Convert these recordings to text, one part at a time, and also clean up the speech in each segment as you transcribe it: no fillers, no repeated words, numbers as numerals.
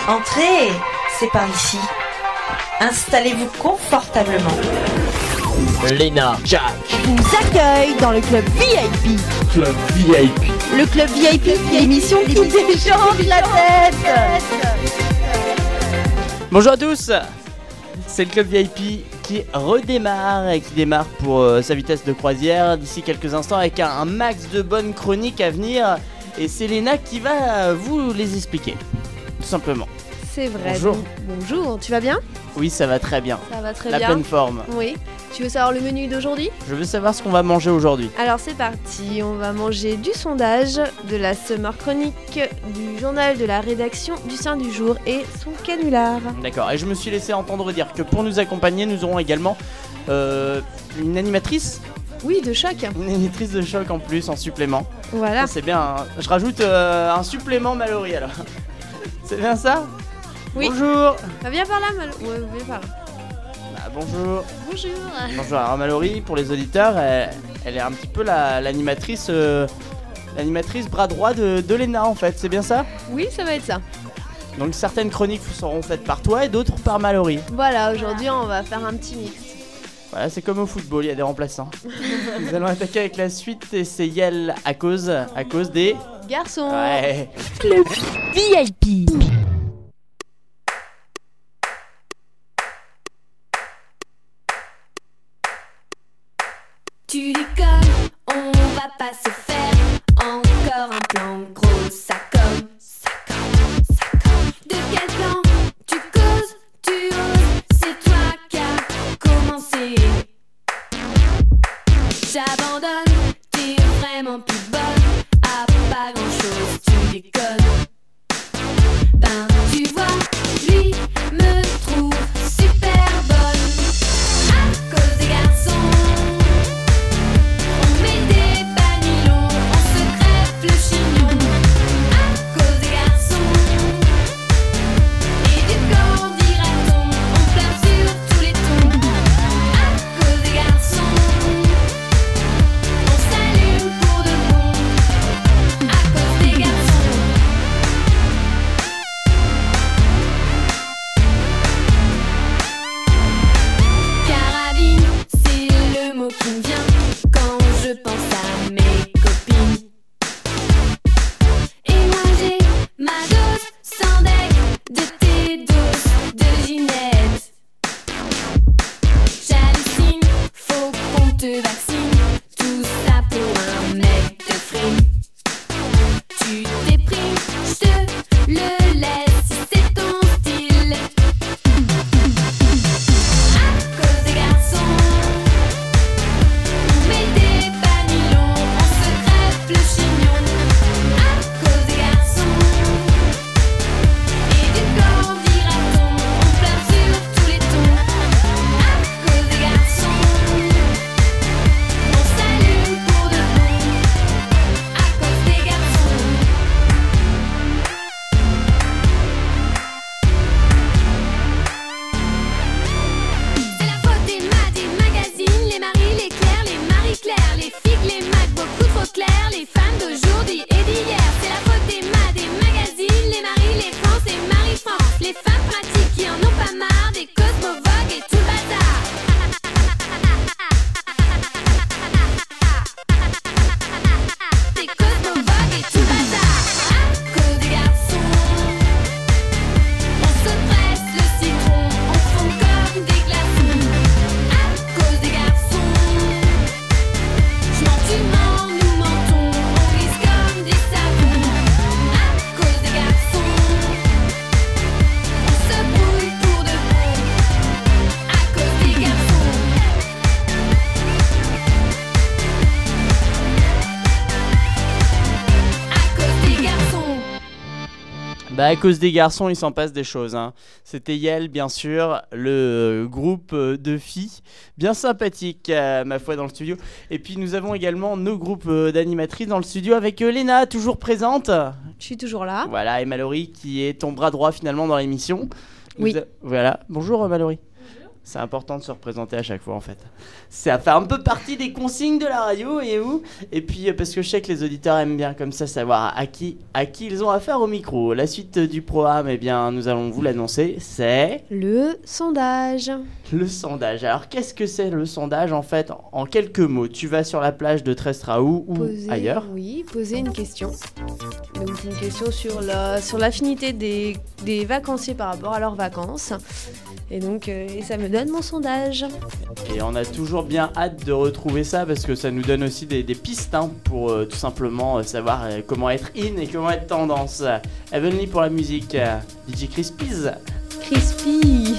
Entrez, c'est par ici. Installez-vous confortablement. Léna, Jack vous accueille dans le club VIP. Club VIP. Le club VIP, l'émission qui déchante la tête. Bonjour à tous, c'est le club VIP qui redémarre et qui démarre pour sa vitesse de croisière d'ici quelques instants avec un max de bonnes chroniques à venir. Et c'est Léna qui va vous les expliquer, tout simplement. C'est vrai. Bonjour. Bonjour, tu vas bien ? Oui, ça va très bien. Ça va très La bien. pleine forme. Oui. Tu veux savoir le menu d'aujourd'hui ? Je veux savoir ce qu'on va manger aujourd'hui. Alors c'est parti, on va manger du sondage, de la Summer Chronique, du journal de la rédaction, du Saint du jour et son canular. D'accord, et je me suis laissé entendre dire que pour nous accompagner, nous aurons également une animatrice. Oui, de choc. Une animatrice de choc en plus, en supplément. Voilà. Ça, c'est bien, hein. Je rajoute un supplément Mallory alors. C'est bien ça ? Oui. Bonjour. Viens par là, Ouais, viens par là. Bonjour. Bonjour. Bonjour. Alors Mallory, pour les auditeurs, elle est un petit peu l'animatrice bras droit de Léna en fait, c'est bien ça ? Oui, ça va être ça. Donc certaines chroniques seront faites par toi et d'autres par Mallory. Voilà, aujourd'hui on va faire un petit mix. Voilà, c'est comme au football, il y a des remplaçants. Nous allons attaquer avec la suite et c'est Yel à cause des... Garçons. Ouais. Club VIP. Tu déconnes, on va pas se faire encore un plan gros, ça comme. De quel plan tu causes, tu oses, c'est toi qui as commencé. J'abandonne, t'es vraiment plus bonne à pas grand chose, tu déconnes. Ben tu vois, lui me trouve super bonne à cause des garçons. On met des banilons, on se crève le chignon à cause des garçons. Et du quand dira-t-on, on pleure sur tous les tons à cause des garçons. On s'allume pour de bon à cause des garçons. Carabine, c'est le mot qui me vient quand je pense à mes copines. Et moi j'ai ma dose sans deck de tes doses de Ginette. J'hallucine, faut qu'on te vaccine, tout ça pour un mec de frime. Tu déprimes, je te le laisse si c'est ton style. À cause des garçons, on met des banilons, on se crève le chignon. À cause des garçons, et du quand dira-t-on, on pleure sur tous les tons. À cause des garçons, on s'allume pour de bon. À cause des garçons. C'est la faute des magazines, les Marie, les Claire, les Marie-Claire, les figues, les macs, beaucoup trop clairs, les femmes d'aujourd'hui et d'hier. C'est la faute des magazines, les Marie, les France et Marie-France, les femmes pratiques qui en ont pas marre, des Cosmo Vogue et tout le bazar. Des Cosmo Vogue et tout le bazar. À cause des garçons, on se presse le citron, on fond comme des glaçons. À cause des garçons, je mens, tu mens, nous mentons, on glisse comme des savons. À cause des garçons, on se brouille pour de bon. À cause des garçons. À cause des garçons. Bah à cause des garçons, il s'en passe des choses, hein. C'était Yel, bien sûr, le groupe de filles, bien sympathique, ma foi, dans le studio. Et puis nous avons également nos groupes d'animatrices dans le studio avec Léna, toujours présente. Je suis toujours là. Voilà, et Mallory qui est ton bras droit finalement dans l'émission. Oui. Voilà, bonjour Mallory. C'est important de se représenter à chaque fois en fait. Ça fait un peu partie des consignes de la radio et puis parce que je sais que les auditeurs aiment bien comme ça savoir à qui ils ont affaire au micro. La suite du programme, eh bien nous allons vous l'annoncer, c'est... Le sondage. Le sondage. Alors qu'est-ce que c'est le sondage en fait? En quelques mots, tu vas sur la plage de Trestraou ou ailleurs. Oui, poser une question. Donc une question sur l'affinité des vacanciers par rapport à leurs vacances. Et donc et ça me donne mon sondage. Et on a toujours bien hâte de retrouver ça parce que ça nous donne aussi des pistes hein, pour tout simplement savoir comment être in et comment être tendance. Heavenly pour la musique, DJ Crispies. Crispy.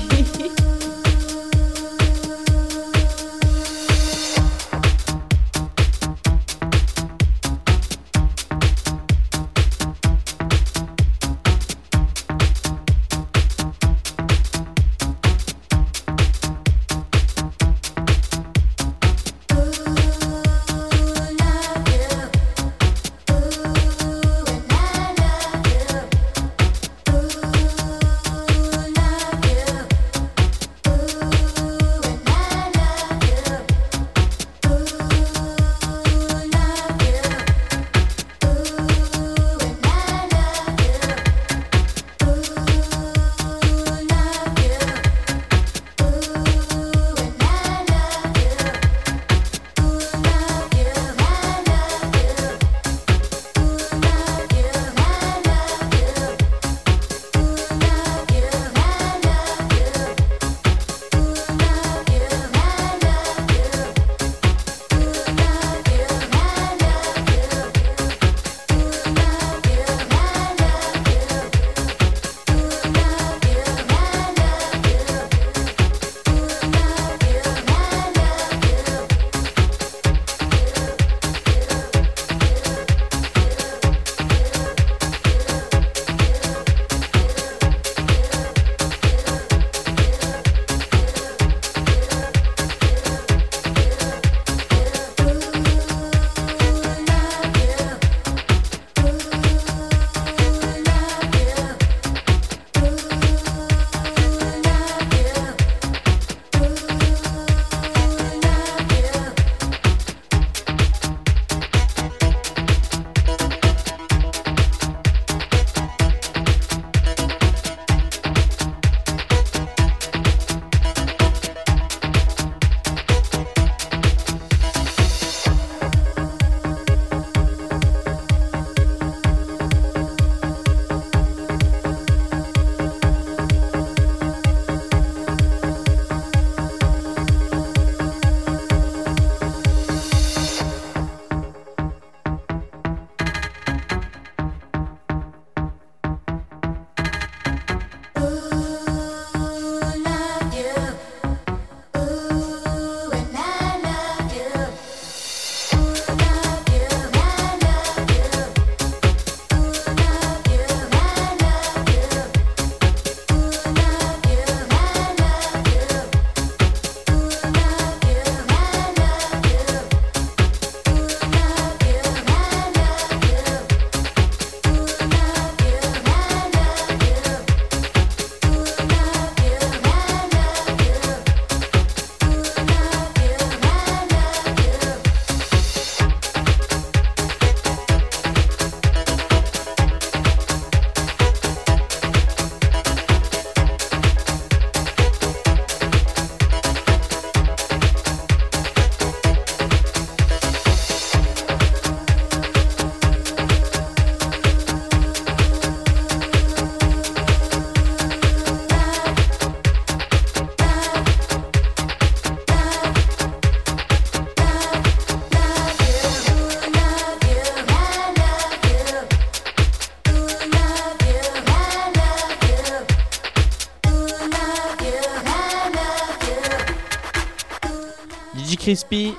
Crispy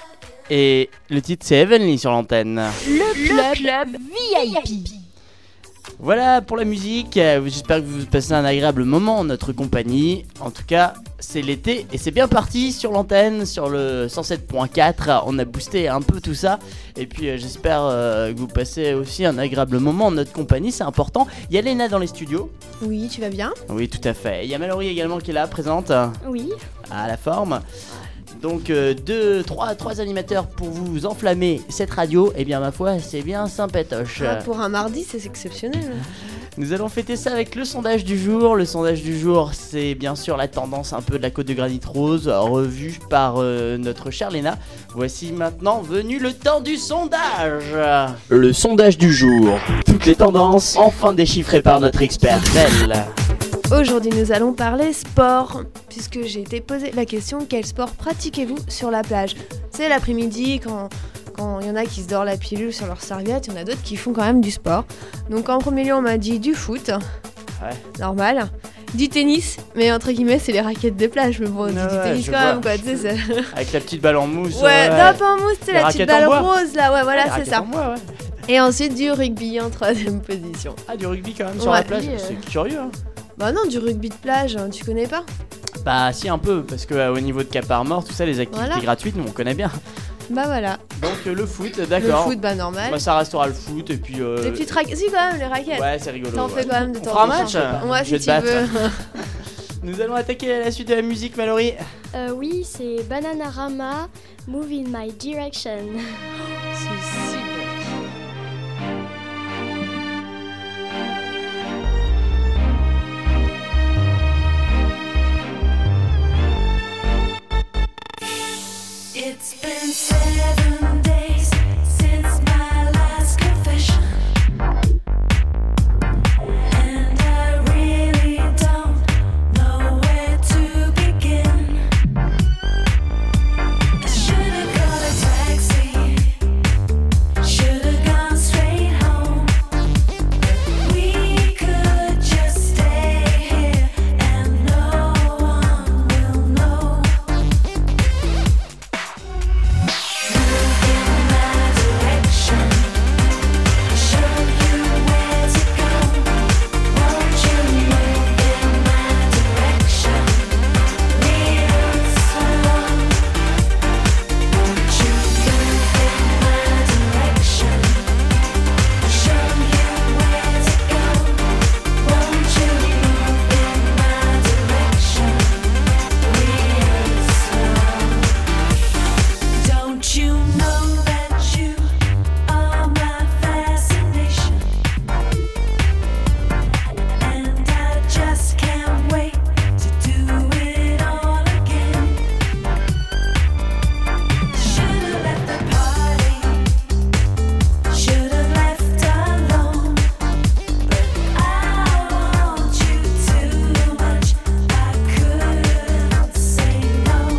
et le titre c'est Heavenly sur l'antenne. Le club VIP. Voilà pour la musique, j'espère que vous passez un agréable moment en notre compagnie. En tout cas, c'est l'été et c'est bien parti sur l'antenne, sur le 107.4. On a boosté un peu tout ça. Et puis j'espère que vous passez aussi un agréable moment en notre compagnie, c'est important. Il y a Léna dans les studios. Oui, tu vas bien? Oui, tout à fait. Il y a Mallory également qui est là, présente. Oui. À la forme. Donc trois animateurs pour vous enflammer cette radio. Et bien ma foi, c'est bien sympatoche. Ah, pour un mardi, c'est exceptionnel. Nous allons fêter ça avec le sondage du jour. Le sondage du jour, c'est bien sûr la tendance un peu de la côte de granit rose, revue par notre chère Léna. Voici maintenant venu le temps du sondage. Le sondage du jour. Toutes les tendances, enfin déchiffrées par notre expert Belle. Aujourd'hui, nous allons parler sport, puisque j'ai été posé la question: quel sport pratiquez-vous sur la plage? C'est l'après-midi, quand il y en a qui se dorent la pilule sur leur serviette, il y en a d'autres qui font quand même du sport. Donc en premier lieu, on m'a dit du foot, Ouais. normal, du tennis, mais entre guillemets, c'est les raquettes de plage, mais bon, Ouais, du ouais, tennis je quand vois. même, quoi, tu sais, c'est... Avec la petite balle en mousse. Ouais, non, pas en mousse, c'est Les la petite raquettes en balle bois. rose, là, ouais, voilà, Les c'est raquettes ça. en bois, ouais. Et ensuite, du rugby en troisième position. Ah, du rugby quand même sur Ouais. la plage, Oui, c'est curieux. Hein. Bah non, du rugby de plage, hein, tu connais pas? Bah si un peu, parce que au niveau de Cap Armor, tout ça, les activités Voilà. gratuites, nous on connaît bien. Bah voilà, Donc le foot, le d'accord. foot, bah normal. Bah, ça restera le foot et puis... Des petites raquettes, si quand même, les raquettes. Ouais, c'est rigolo. T'en ouais. fais quand même de On temps fera en un temps. match. Ouais, Je vais si te tu battre. veux. Nous allons attaquer la suite de la musique, Mallory. Oui, c'est Bananarama, Move in My Direction. C'est super. It's been 7 days since my last confession, and I really don't know where to begin. I should've called a taxi, should've gone straight home. We could just stay here and no one will know. Don't you know that you are my fascination? And I just can't wait to do it all again. Should've left the party, should've left alone. But I want you too much, I couldn't say no.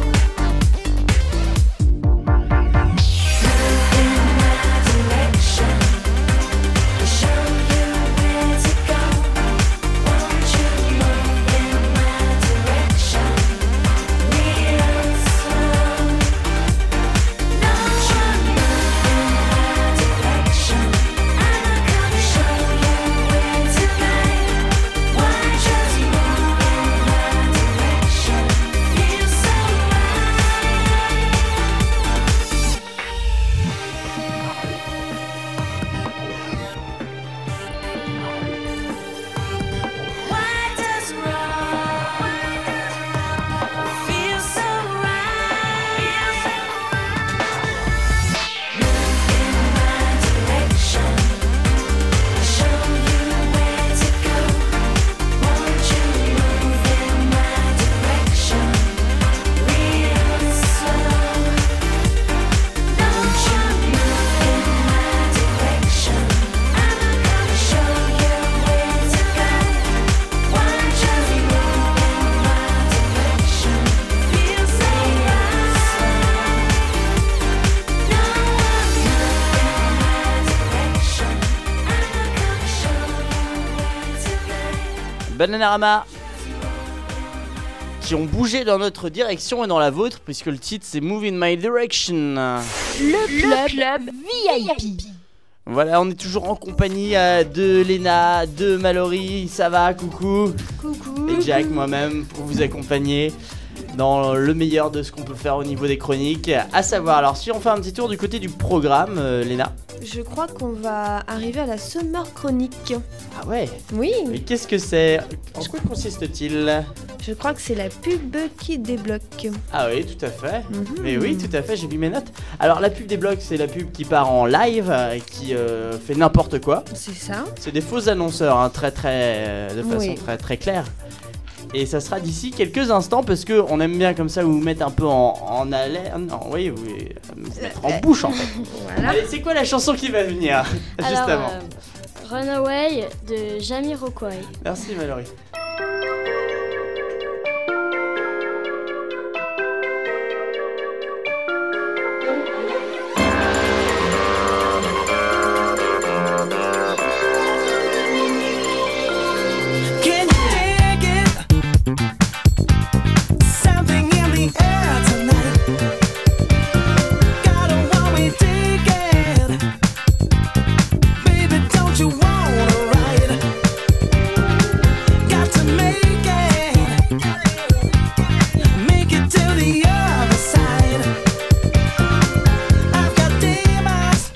Why does wrong feel so right? Move in my direction, show you where to go. Won't you move in my direction, real slow? Don't you move in my direction, I'm gonna show you where to go. Won't you move in my direction, feel so right. No one move in my direction, I'm gonna show you where to go. Bananarama qui ont bougé dans notre direction et dans la vôtre, puisque le titre c'est Move in My Direction. Le club VIP. Voilà, on est toujours en compagnie de Léna, de Mallory, ça va, coucou. Coucou. Et Jack, moi-même, pour vous accompagner dans le meilleur de ce qu'on peut faire au niveau des chroniques. À savoir, alors si on fait un petit tour du côté du programme, Léna. Je crois qu'on va arriver à la Summer Chronique. Ah ouais. Oui, Mais qu'est-ce que c'est? En quoi consiste-t-il? je crois que c'est la pub qui débloque. Ah oui, tout à fait. Mhm. Mais oui, tout à fait, j'ai mis mes notes. Alors la pub des blogs, c'est la pub qui part en live, qui fait n'importe quoi. C'est ça. C'est des faux annonceurs, hein, de façon Oui. très très claire. Et ça sera d'ici quelques instants parce que on aime bien comme ça vous mettre un peu en haleine. Non, oui, vous mettre en bouche en fait. Voilà. Allez, c'est quoi la chanson qui va venir juste Alors, avant? Runaway de Jamiroquai. Merci Mallory. Can you dig it? Something in the air tonight. Gotta want me digging. Baby, don't you wanna ride? Got to make it to the other side. I've got demons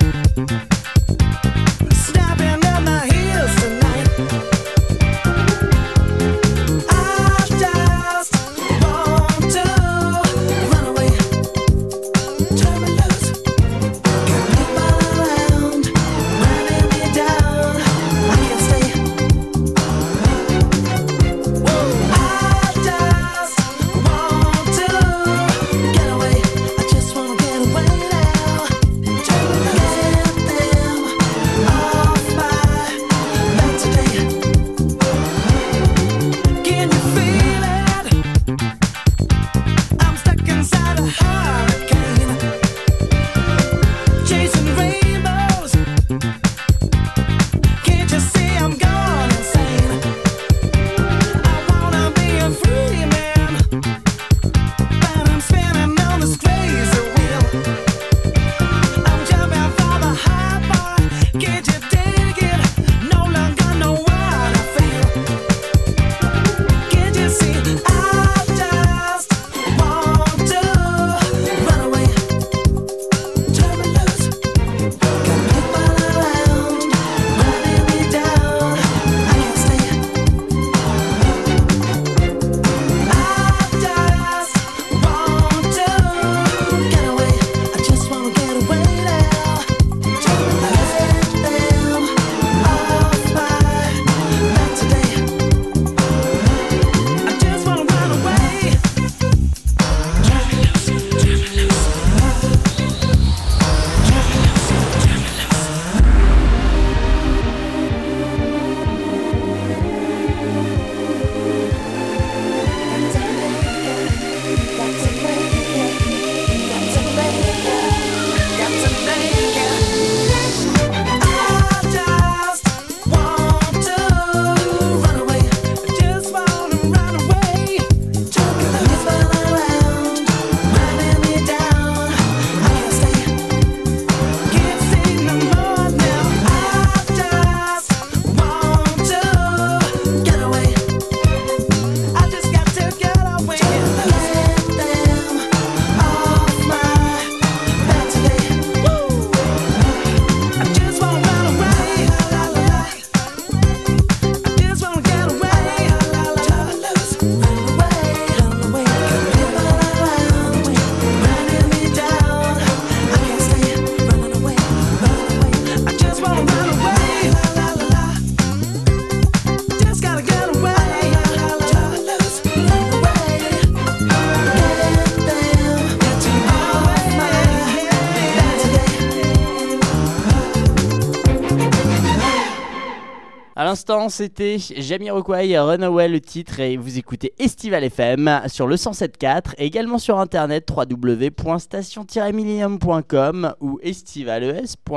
snapping at my heels tonight. I just want to run away, turn me loose, get me around, running me down. I can't stay. I just want to get away. I just wanna get away now. Turn me loose, get them off my back today. Can you feel it? I'm stuck inside a hurricane, chasing rainbows. Can't you see I'm gone insane? I wanna be a free man, but I'm spinning on this crazy wheel. I'm jumping from a high bar. Can't you dig it? No longer know what I feel. Can't you see? I just want to run away, turn me loose, got people around, running me down. I can't stay. I just want to get away. I just wanna get away now. Turn me loose, get them off my back today. I just wanna run away. Turn me loose, turn me loose. À l'instant, c'était Jamiroquai, Runaway le titre, et vous écoutez Estival FM sur le 107.4, et également sur internet www.station-millennium.com ou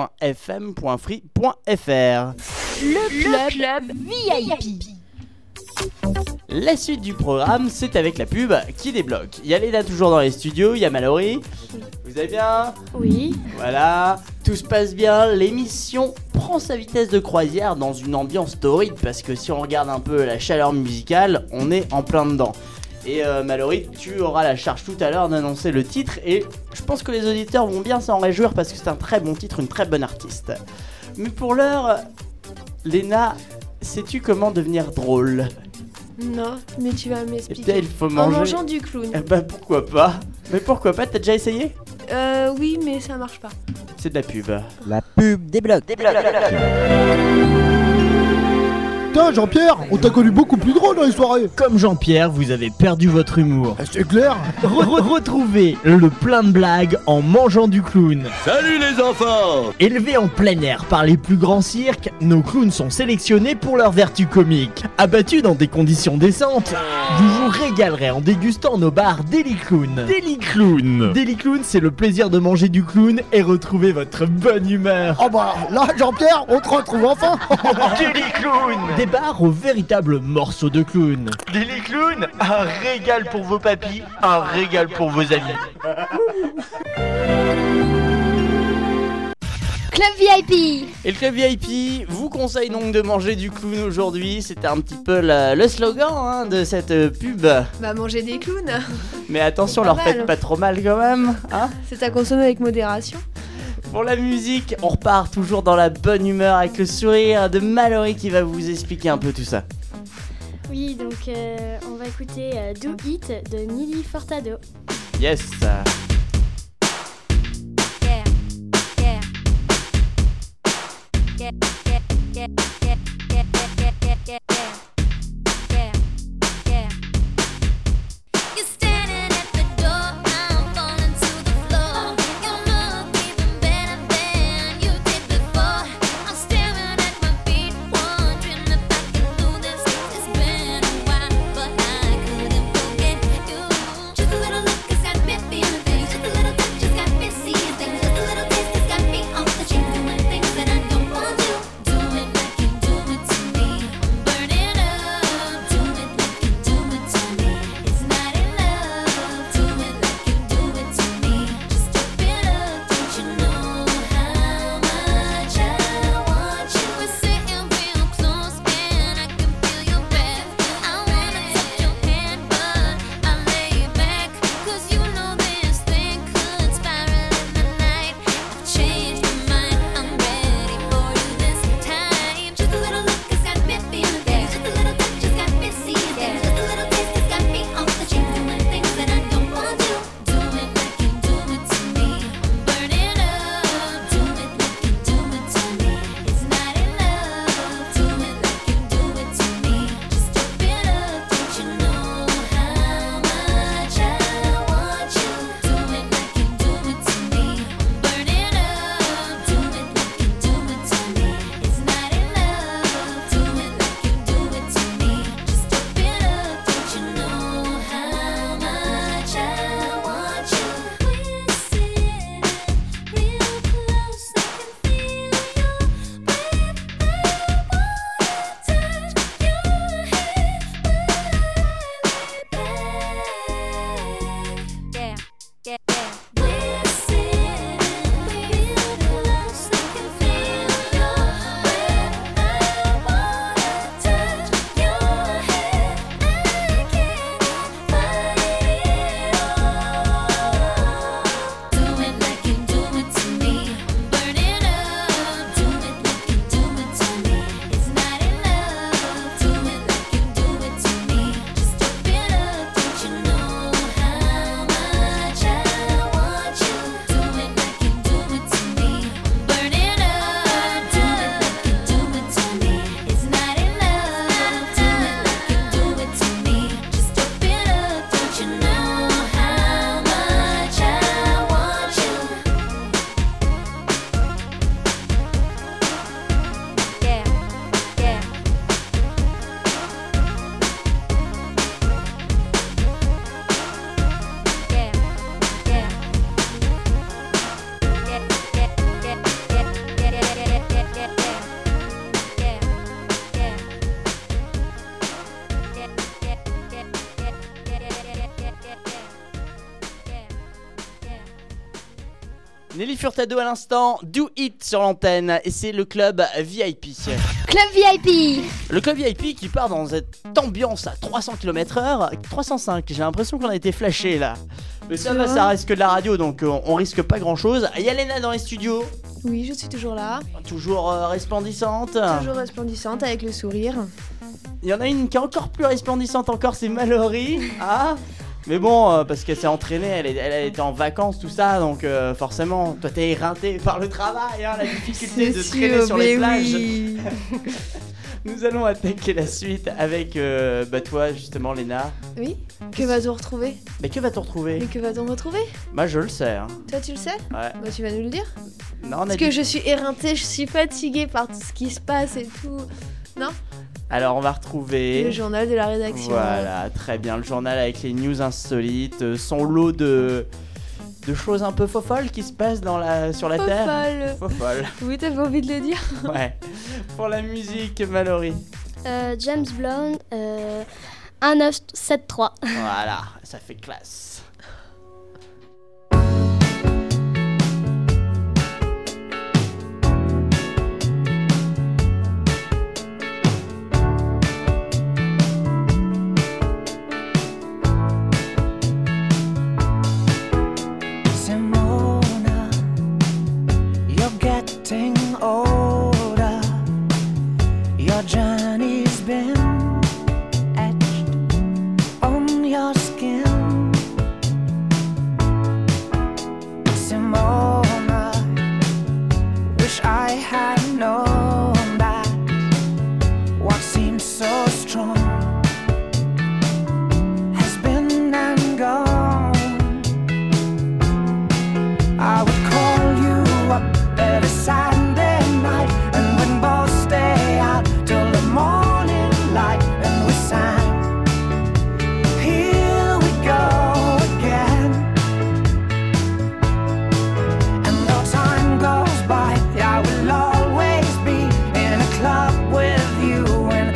estivales.fm.free.fr. Le club VIP. La suite du programme, c'est avec la pub qui débloque. Il y a Léna toujours dans les studios, il y a Mallory. Vous allez bien ? Oui. Voilà, tout se passe bien. L'émission prend sa vitesse de croisière dans une ambiance torride parce que si on regarde un peu la chaleur musicale, on est en plein dedans. Et Mallory, tu auras la charge tout à l'heure d'annoncer le titre et je pense que les auditeurs vont bien s'en réjouir parce que c'est un très bon titre, une très bonne artiste. Mais pour l'heure, Léna, sais-tu comment devenir drôle ? Non, mais tu vas Eh m'expliquer. bien, il faut En manger. mangeant du clown. Eh ben pourquoi pas ? Mais pourquoi pas ? T'as déjà essayé ? Oui, mais ça marche pas. C'est de la pub. La pub débloque. Putain, Jean-Pierre, on t'a connu beaucoup plus drôle dans les soirées. Comme Jean-Pierre, vous avez perdu votre humour. C'est clair. Retrouvez le plein de blagues en mangeant du clown. Salut les enfants! Élevés en plein air par les plus grands cirques, nos clowns sont sélectionnés pour leur vertu comique. Abattus dans des conditions décentes, vous vous régalerez en dégustant nos bars Daily Clown. Daily Clown. Daily Clown, c'est le plaisir de manger du clown et retrouver votre bonne humeur. Oh bah là, Jean-Pierre, on te retrouve enfin. Daily Clown. Des bars aux véritables morceaux de clown. Daily Clown, un régal pour vos papis, un régal pour vos amis. Club VIP. Et le club VIP vous conseille donc de manger du clown aujourd'hui. C'était un petit peu le slogan de cette pub. Bah, manger des clowns. Mais attention, Pas leur mal. faites pas trop mal quand même. Hein. C'est à consommer avec modération. Pour la musique, on repart toujours dans la bonne humeur avec le sourire de Mallory qui va vous expliquer un peu tout ça. Oui, donc on va écouter Do It de Nelly Furtado. Yes. You're standing at the door, I'm falling to the floor. You look even better than you did before. I'm staring at my feet, wondering if I can do this. It's been a while, but I couldn't forget you. Just a little look has got me feeling things. Nelly Furtado à l'instant, Do It sur l'antenne, et c'est le club VIP. Club VIP. Le club VIP qui part dans cette ambiance à 300 km/h, 305, j'ai l'impression qu'on a été flashé là. Mais ça va, ça reste que de la radio, donc on risque pas grand chose. Il y a Léna dans les studios. Oui, je suis toujours là. Toujours resplendissante. Toujours resplendissante avec le sourire. Il y en a une qui est encore plus resplendissante encore, c'est Mallory. Ah, mais bon, parce qu'elle s'est entraînée, elle était en vacances, tout ça, donc forcément, toi t'es éreinté par le travail, hein, la difficulté de traîner sur les plages. Oui. Nous allons attaquer la suite avec toi justement, Léna. Oui. Que va-t-on retrouver? Mais que va-t-on retrouver? Mais que va-t-on retrouver? Bah je le sais. Hein. Toi tu le sais? Ouais. Bah tu vas nous le dire. Non, Parce que je suis éreintée, je suis fatiguée par tout ce qui se passe et tout. Non? Alors on va retrouver le journal de la rédaction. Voilà, très bien, le journal avec les news insolites, son lot de choses un peu fofolles qui se passent sur la Terre. Fofolles. Oui, t'avais envie de le dire. Ouais. Pour la musique, Mallory. James Blunt, 1973. Voilà, ça fait classe. Older, your journey's been etched on your skin. Simona, wish I had known that what seemed so strong has been and gone. I would call you up every Sunday night, and we'd both stay out till the morning light, and we sang, here we go again. And though time goes by, I will always be in a club with you in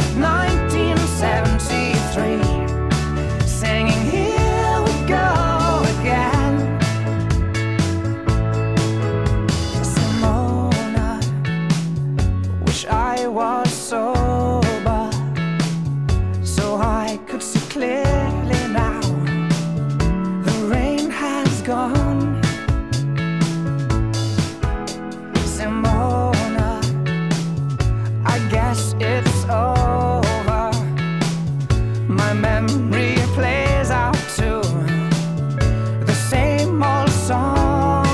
1973, singing, here we go again. I was sober, so I could see clearly now. The rain has gone. Simona, I guess it's over. My memory plays out to the same old song.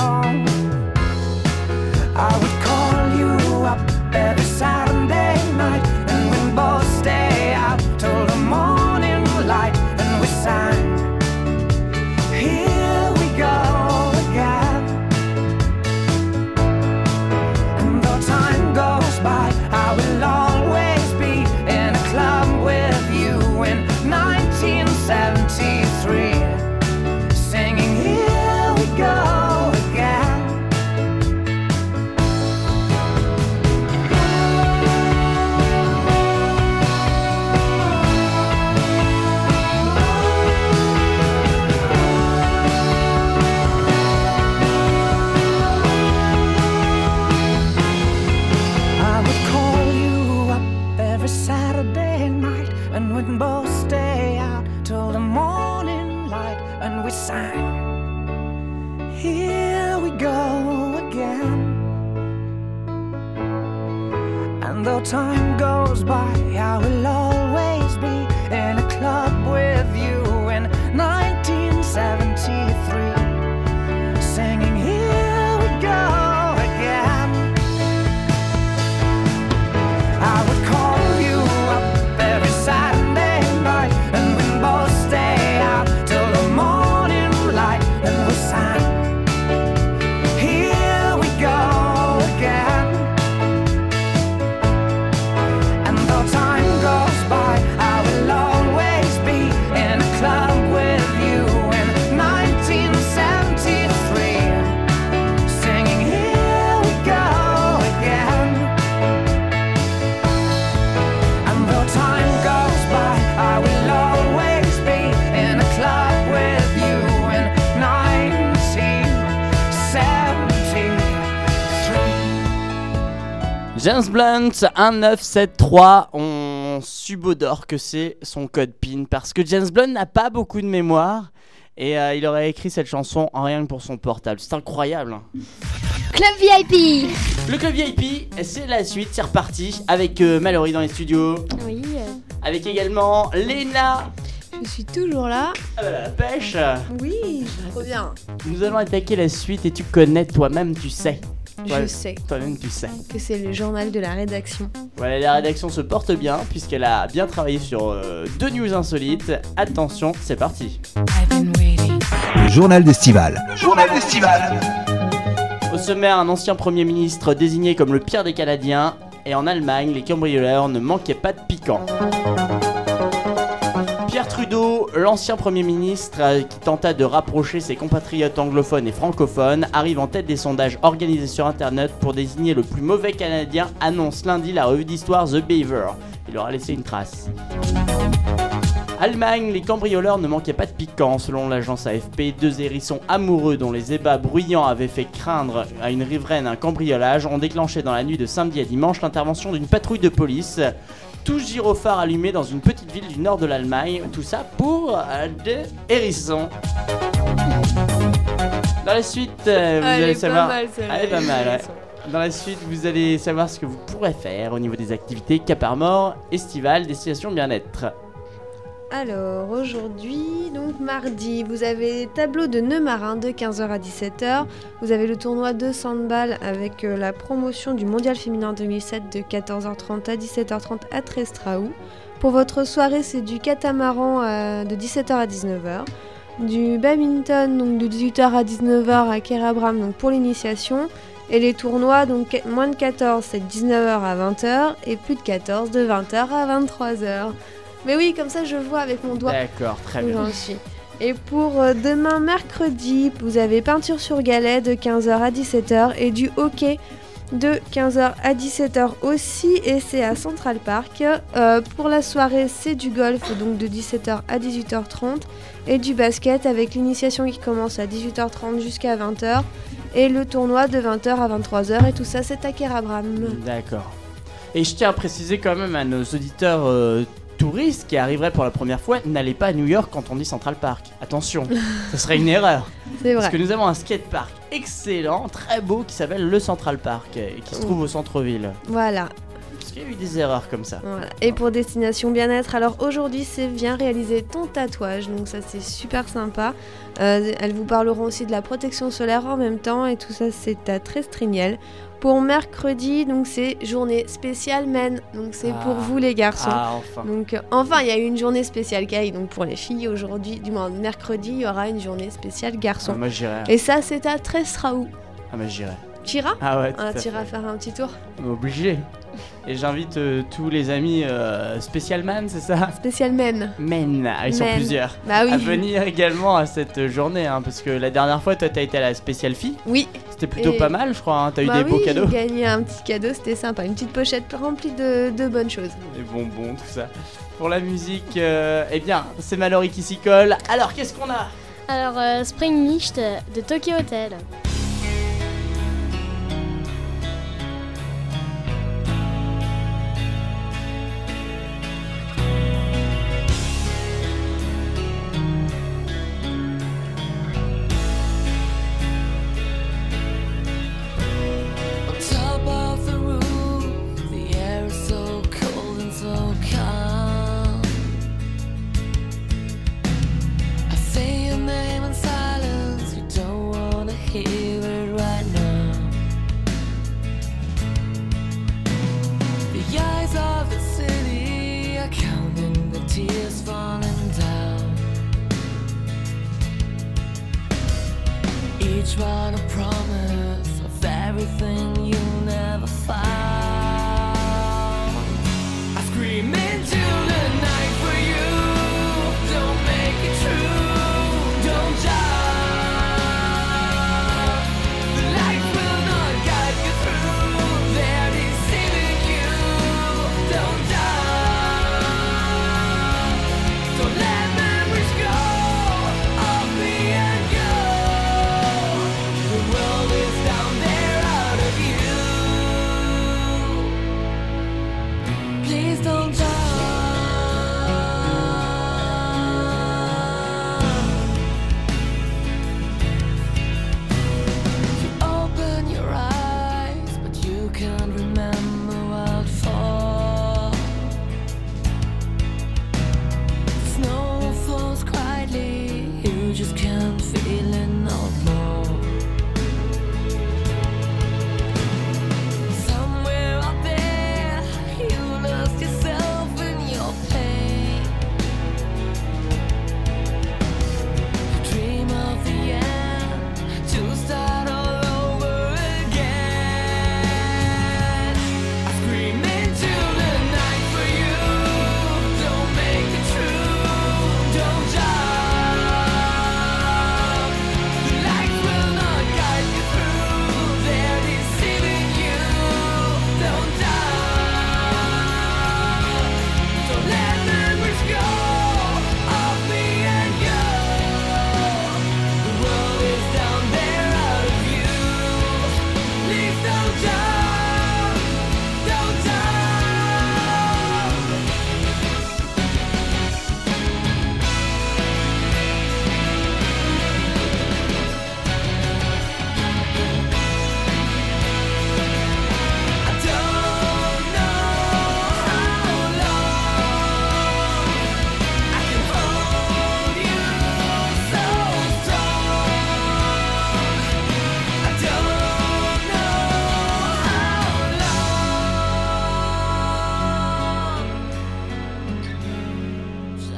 I would call you up every Saturday night, and we'd both stay out till the morning light, and we sang, here we go again. And though time goes by, I will always be in a club with you in 1973, singing, here we go again. Saturday night, and we'd both stay out till the morning light, and we sang, here we go again. And though time goes by, I will always be in a club with you in 1973, singing, here we go again. I would call you up every Saturday night, and we'd both stay out till the morning light, and we sang, here we go again. And though time goes James Blunt 1973, on subodore que c'est son code PIN parce que James Blunt n'a pas beaucoup de mémoire et il aurait écrit cette chanson en rien que pour son portable. C'est incroyable. Club VIP. Le club VIP, c'est la suite, c'est reparti avec Mallory dans les studios, Oui. avec également Léna. Je suis toujours là. La pêche. Oui, trop bien. Nous allons attaquer la suite et tu connais toi-même, tu sais. Je sais Toi-même, tu sais. que c'est le journal de la rédaction. Voilà, la rédaction se porte bien puisqu'elle a bien travaillé sur 2 news insolites. Attention, c'est parti. Le journal d'Estival. Au sommaire, un ancien Premier ministre désigné comme le pire des Canadiens. Et en Allemagne, les cambrioleurs ne manquaient pas de piquant. Pierre Trudeau, l'ancien Premier ministre qui tenta de rapprocher ses compatriotes anglophones et francophones, arrive en tête des sondages organisés sur Internet pour désigner le plus mauvais Canadien, annonce lundi la revue d'histoire The Beaver. Il aura laissé une trace. Allemagne, les cambrioleurs ne manquaient pas de piquant. Selon l'agence AFP, 2 hérissons amoureux dont les ébats bruyants avaient fait craindre à une riveraine un cambriolage ont déclenché dans la nuit de samedi à dimanche l'intervention d'une patrouille de police. Tous gyrophares allumés dans une petite ville du nord de l'Allemagne. Tout ça pour 2 hérissons. Dans la suite, vous allez savoir... Elle est pas mal, ouais. Dans la suite, vous allez savoir ce que vous pourrez faire au niveau des activités Cap Armor, estivales, destination bien-être. Alors aujourd'hui, donc mardi, vous avez tableau de nœuds marins de 15h à 17h. Vous avez le tournoi de handball avec la promotion du mondial féminin 2007 de 14h30 à 17h30 à Trestraou. Pour votre soirée, c'est du catamaran de 17h à 19h. Du badminton donc de 18h à 19h à Kerabram donc pour l'initiation. Et les tournois, donc moins de 14, c'est de 19h à 20h et plus de 14, de 20h à 23h. Mais oui, comme ça je vois avec mon doigt. D'accord, très bien. J'en suis. Et pour demain mercredi, vous avez peinture sur galet de 15h à 17h et du hockey de 15h à 17h aussi, et c'est à Central Park. Pour la soirée, c'est du golf donc de 17h à 18h30 et du basket avec l'initiation qui commence à 18h30 jusqu'à 20h et le tournoi de 20h à 23h, et tout ça c'est à Kerabram. D'accord. Et je tiens à préciser quand même à nos auditeurs touristes qui arriveraient pour la première fois, n'allez pas à New York quand on dit Central Park. Attention, ce serait une erreur. C'est vrai. Parce que nous avons un skatepark excellent, très beau, qui s'appelle le Central Park et qui se trouve au centre-ville. Voilà. Parce qu'il y a eu des erreurs comme ça. Voilà. Et pour destination bien-être, alors aujourd'hui c'est viens réaliser ton tatouage, donc ça c'est super sympa. Elles vous parleront aussi de la protection solaire en même temps, et tout ça c'est à Trestrignel. Pour mercredi, donc c'est journée spéciale men, donc c'est pour vous les garçons. Ah, enfin. Donc enfin il y a eu une journée spéciale Kai, donc pour les filles aujourd'hui, du moins mercredi il y aura une journée spéciale garçon. Ah, moi j'irai. Et ça c'est à Trestraou. Ah, moi j'irai. T'iras ? Ah ouais, t'iras faire un petit tour. Obligé. Et j'invite tous les amis Special Man, c'est ça ? Special Men. Men, ils sont plusieurs. Bah oui. À venir également à cette journée, hein, parce que la dernière fois, toi, t'as été à la Special Fille. Oui. C'était plutôt pas mal, je crois. Hein. T'as eu des beaux cadeaux. J'ai gagné un petit cadeau, c'était sympa. Une petite pochette remplie de bonnes choses. Des bonbons, tout ça. Pour la musique, eh bien, c'est Mallory qui s'y colle. Alors, qu'est-ce qu'on a ? Alors, Spring Nicht de Tokyo Hotel. Each one a promise of everything you'll never find. I scream into the night for you. Don't make it true. Don't jump. The light will not guide you through. They're deceiving you. Don't jump. Don't let memories go of me and you. The world is down there out of you.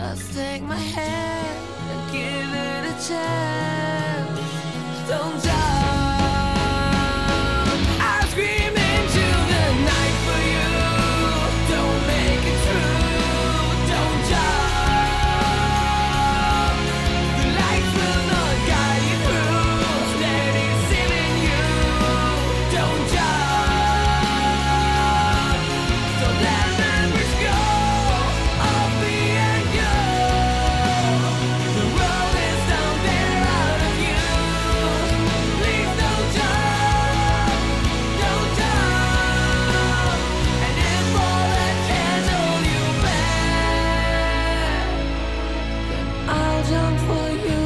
Just take my hand and give it a chance. Don't jump. I scream into the night for you. Don't make it true. Don't jump. The lights will not guide you through. Steady still in you. Don't jump. Don't let memories go. Of me and you. The road is down there out of you. Please don't jump. Don't jump. And if all that can't hold you back, then I'll jump for you.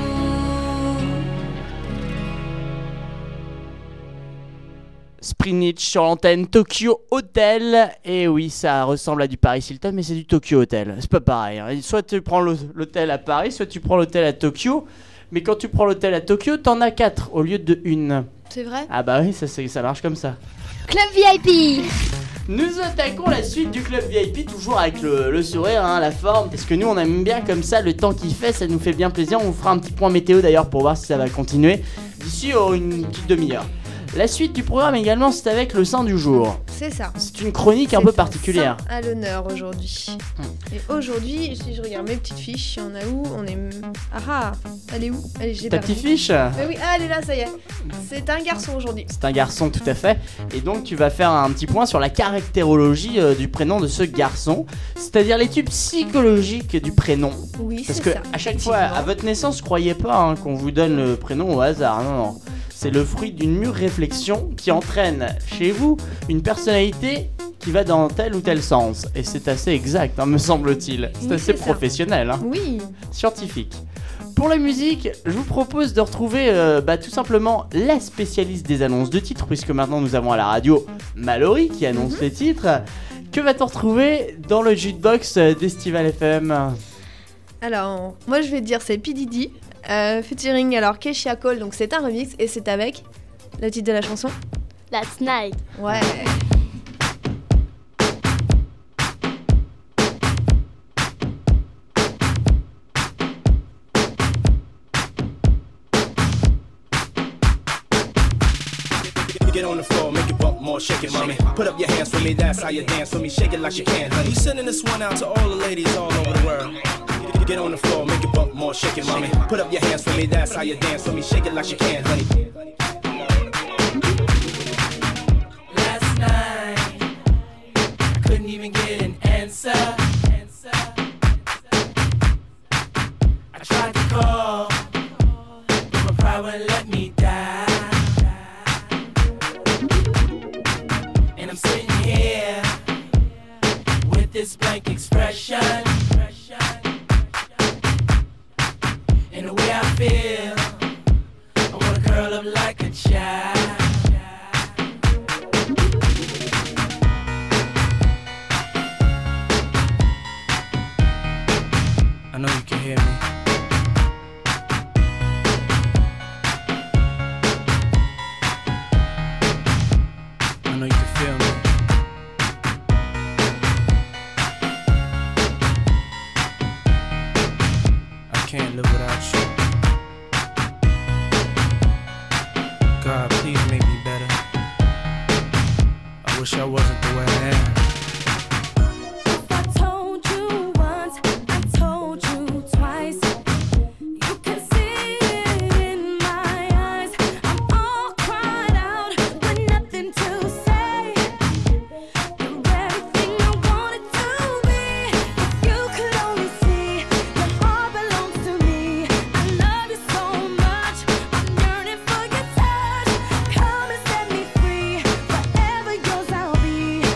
Sprinich sur l'antenne Tokyo Hotel. Et oui, ça ressemble à du Paris Hilton, mais c'est du Tokyo Hotel. C'est pas pareil, hein. Soit tu prends l'hôtel à Paris, soit tu prends l'hôtel à Tokyo. Mais quand tu prends l'hôtel à Tokyo, t'en as 4 au lieu de 1. C'est vrai? Ah bah oui, ça marche comme ça. Club VIP. Nous attaquons la suite du club VIP, toujours avec le sourire, hein, la forme, parce que nous on aime bien comme ça, le temps qu'il fait, ça nous fait bien plaisir. On vous fera un petit point météo d'ailleurs pour voir si ça va continuer d'ici une petite demi-heure. La suite du programme également, c'est avec le saint du jour. C'est ça. C'est une chronique un peu particulière. Saint à l'honneur aujourd'hui. Et aujourd'hui, si je regarde mes petites fiches, il y en a où? On est. Ah, elle est où? Allez, j'ai Ta perdu. petite fiche? Mais oui, ah, elle est là, ça y est. C'est un garçon aujourd'hui. C'est un garçon, tout à fait. Et donc tu vas faire un petit point sur la caractérologie du prénom de ce garçon, c'est-à-dire l'étude psychologique du prénom. Oui, Parce c'est que ça. à chaque fois, à votre naissance, croyez pas hein, qu'on vous donne le prénom au hasard. Non, non. C'est le fruit d'une mûre réflexion qui entraîne chez vous une personnalité qui va dans tel ou tel sens. Et c'est assez exact, hein, me semble-t-il. C'est Oui, assez c'est ça. professionnel, hein. Oui. Scientifique. Pour la musique, je vous propose de retrouver tout simplement la spécialiste des annonces de titres, puisque maintenant nous avons à la radio Mallory qui annonce les titres. Que va-t-on retrouver dans le jukebox d'Estival FM? Alors, moi je vais te dire c'est P. Diddy, featuring alors Keisha Cole, donc c'est un remix et c'est avec le titre de la chanson. That's night. Ouais. Get on the floor, make it bump more, shake it, mommy. Put up your hands for me, that's how you dance for me. Shake it like you can, honey. We sending this one out to all the ladies all over the world. Get on the floor, make it bump more, shake it, mommy. Put up your hands for me, that's how you dance for me. Shake it like you can, honey. Last night, I couldn't even get an answer. I tried to call, but my pride wouldn't let me die. And I'm sitting here with this blank expression. And the way I feel, I wanna curl up like a child. I know you can hear me. I know you can feel me. I can't live without you. God, please make me better. I wish I wasn't the way I am. I told you once, I told you twice. You can see it in my eyes. I'm all cried out with nothing to say. You're everything I wanted to be. If you could only see, your heart belongs to me. I love you so much, I'm yearning for your touch. Come and set me free, forever yours I'll be.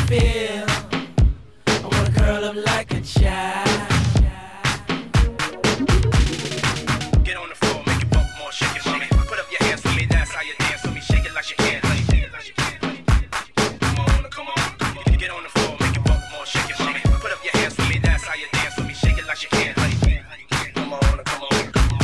spill. I wanna curl up like a child. Get on the floor, make it bump more, shake it, mommy. Put up your hands for me, that's how you dance for me. Shake it like you can, honey. Come on, come on. Get on the floor, make it bump more, shake it, mommy. Put up your hands for me, that's how you dance for me. Shake it like you can, honey. Come on, come on.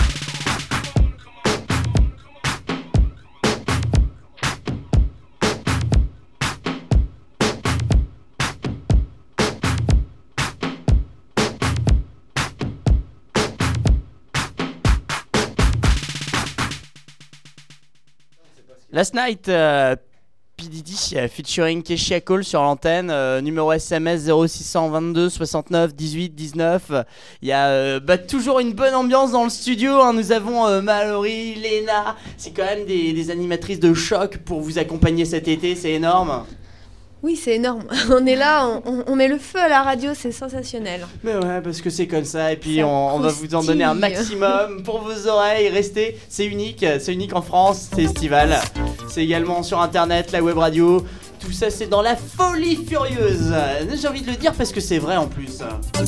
Last Night, P. Diddy featuring Keshia Cole sur l'antenne, numéro SMS 0622 69 18 19. Il y a toujours une bonne ambiance dans le studio, hein. Nous avons Mallory, Léna, c'est quand même des animatrices de choc pour vous accompagner cet été, c'est énorme. Oui, c'est énorme. On est là, on met le feu à la radio, c'est sensationnel. Mais ouais, parce que c'est comme ça, et puis Ça on va vous en donner un croustille. maximum pour vos oreilles. Restez, c'est unique en France, c'est estival. C'est également sur internet, la web radio. Tout ça, c'est dans la folie furieuse. J'ai envie de le dire parce que c'est vrai en plus.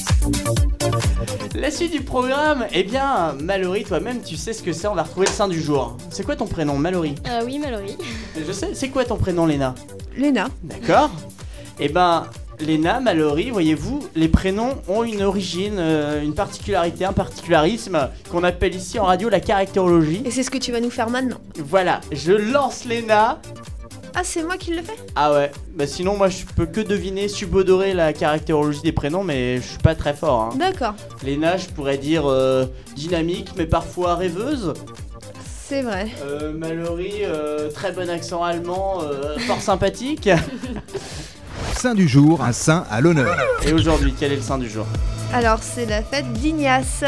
La suite du programme, eh bien, Mallory, toi-même, tu sais ce que c'est, on va retrouver le saint du jour. C'est quoi ton prénom, Mallory ? Oui, Mallory. Je sais, c'est quoi ton prénom, Léna ? Léna. D'accord. Eh ben, Léna, Mallory, voyez-vous, les prénoms ont une origine, une particularité, un particularisme qu'on appelle ici en radio la caractérologie. Et c'est ce que tu vas nous faire maintenant. Voilà, je lance Léna. Ah, c'est moi qui le fais ? Ah ouais, bah sinon moi je peux que deviner, subodorer la caractérologie des prénoms, mais je suis pas très fort, hein. D'accord. Léna, je pourrais dire dynamique, mais parfois rêveuse. C'est vrai. Mallory, très bon accent allemand, fort sympathique. Saint du jour, un saint à l'honneur. Et aujourd'hui, quel est le saint du jour ? Alors, c'est la fête d'Ignace.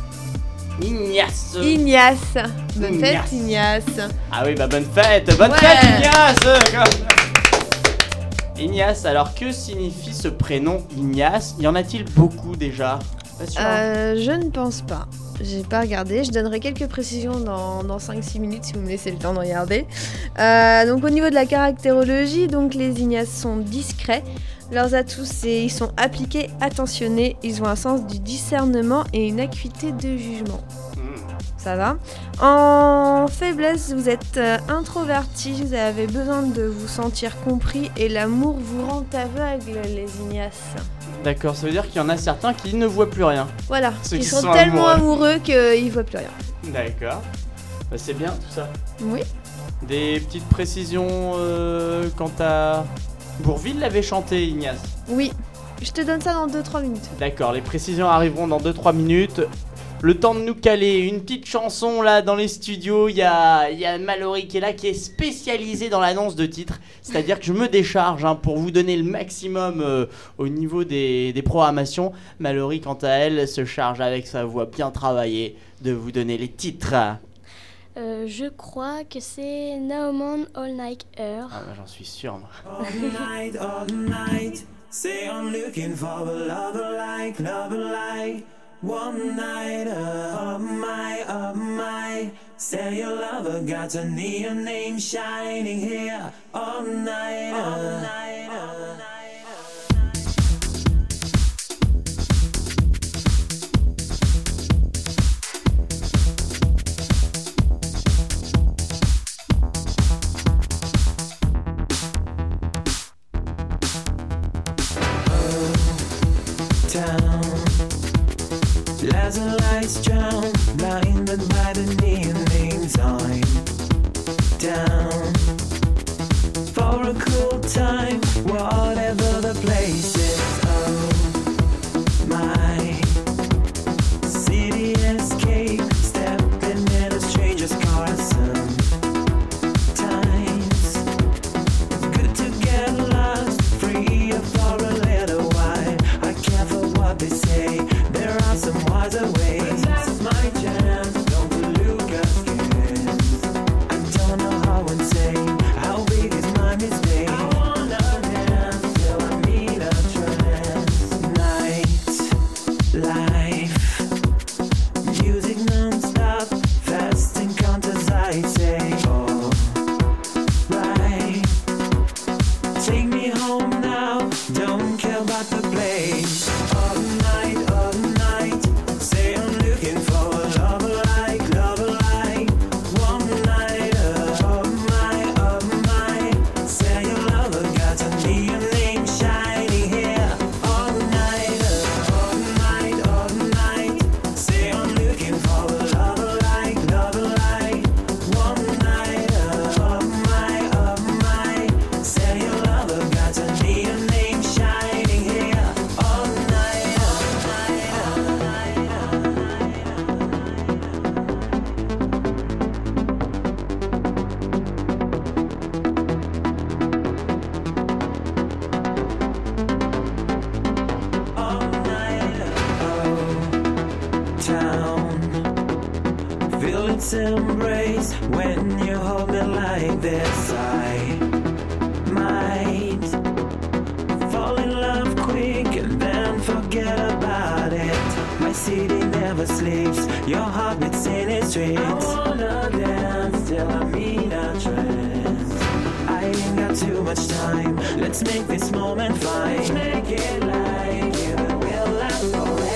Ignace. Ignace. Bonne Ignace. fête, Ignace. Ah oui, bah bonne fête Ignace. Ignace, alors que signifie ce prénom Ignace ? Y en a-t-il beaucoup déjà ? Pas sûr, hein. Je ne pense pas. J'ai pas regardé. Je donnerai quelques précisions dans 5-6 minutes si vous me laissez le temps de regarder. Donc au niveau de la caractérologie, donc les Ignaces sont discrets. Leurs atouts, c'est ils sont appliqués, attentionnés. Ils ont un sens du discernement et une acuité de jugement. Ça va. En faiblesse, vous êtes introverti, vous avez besoin de vous sentir compris et l'amour vous rend aveugle, les Ignaces. D'accord, ça veut dire qu'il y en a certains qui ne voient plus rien. Voilà, Ceux ils qui sont sont tellement amoureux. amoureux qu'ils voient plus rien. D'accord. Bah, c'est bien tout ça. Oui. Des petites précisions quant à... Bourvil l'avait chanté, Ignace. Oui, je te donne ça dans 2-3 minutes. D'accord, les précisions arriveront dans 2-3 minutes. Le temps de nous caler une petite chanson là dans les studios. Il y a Mallory qui est là, qui est spécialisée dans l'annonce de titres. C'est-à-dire que je me décharge pour vous donner le maximum au niveau des programmations. Mallory, quant à elle, se charge avec sa voix bien travaillée de vous donner les titres. Je crois que c'est No Man All Night Air. Ah bah j'en suis sûr moi. All night, say I'm looking for a lover like, one night, oh my, say your lover got a neon name shining here, all night, all night, all night. Town, as the lights drown, blinded by the neon names on down for a cool time, whatever the place is. Oh my city escape, stepping in a stranger's car sometimes. Good to get lost, free for a little while. I care for what they say, there are some wiser ways. But that's my chance, don't pollute let's embrace when you hold me like this. I might fall in love quick and then forget about it. My city never sleeps, your heart beats in its streets. I wanna dance till I meet a trance. I ain't got too much time, let's make this moment fine. Let's make it like you will last forever.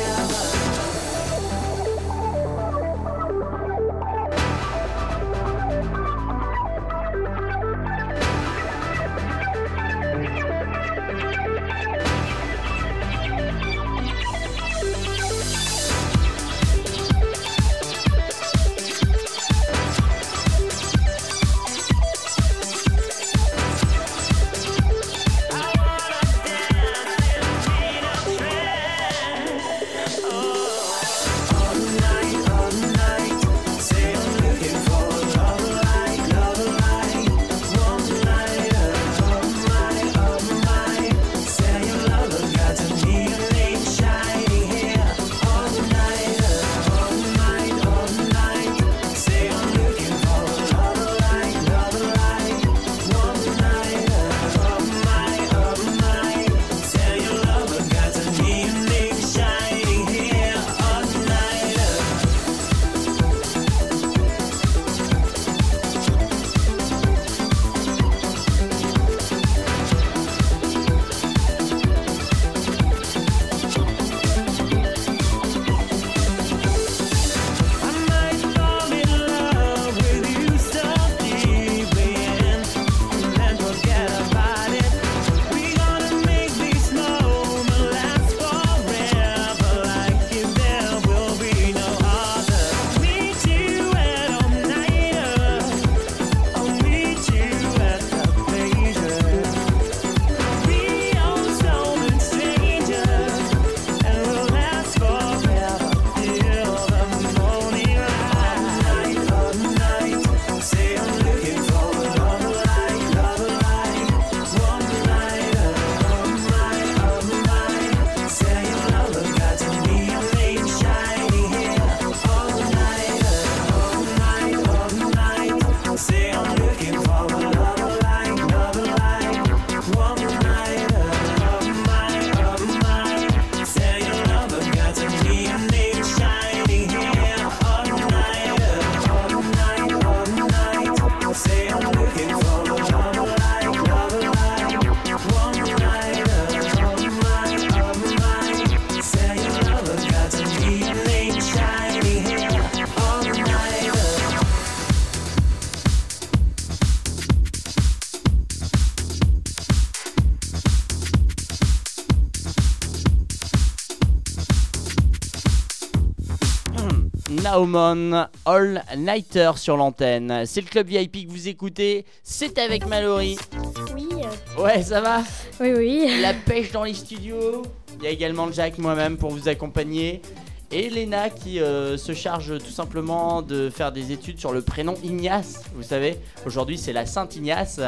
Naumon, All Nighter sur l'antenne. C'est le club VIP que vous écoutez. C'est avec Mallory. Oui. Ouais, ça va? Oui, oui. La pêche dans les studios. Il y a également Jack, moi-même, pour vous accompagner. Et Léna qui se charge tout simplement de faire des études sur le prénom Ignace. Vous savez, aujourd'hui c'est la Sainte Ignace.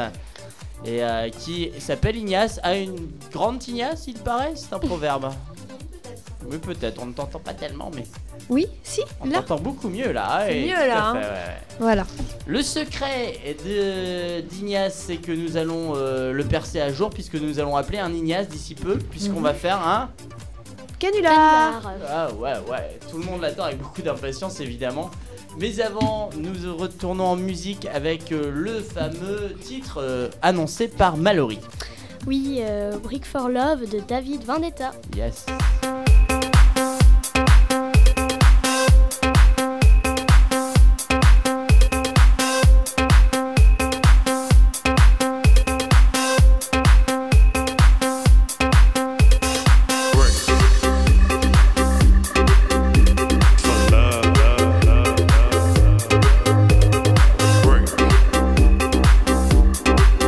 Et qui s'appelle Ignace. A une grande tignasse, il paraît. C'est un proverbe. Oui, peut-être. On ne t'entend pas tellement, mais... Oui, si, on là. t'entend beaucoup mieux là. C'est Et mieux tout là. à fait, Hein. ouais. Voilà. Le secret d'Ignace, c'est que nous allons le percer à jour, puisque nous allons appeler un Ignace d'ici peu, puisqu'on va faire un canular. Ah ouais, tout le monde l'attend avec beaucoup d'impatience évidemment. Mais avant, nous retournons en musique avec le fameux titre annoncé par Mallory. Oui, Brick for Love de David Vendetta. Yes.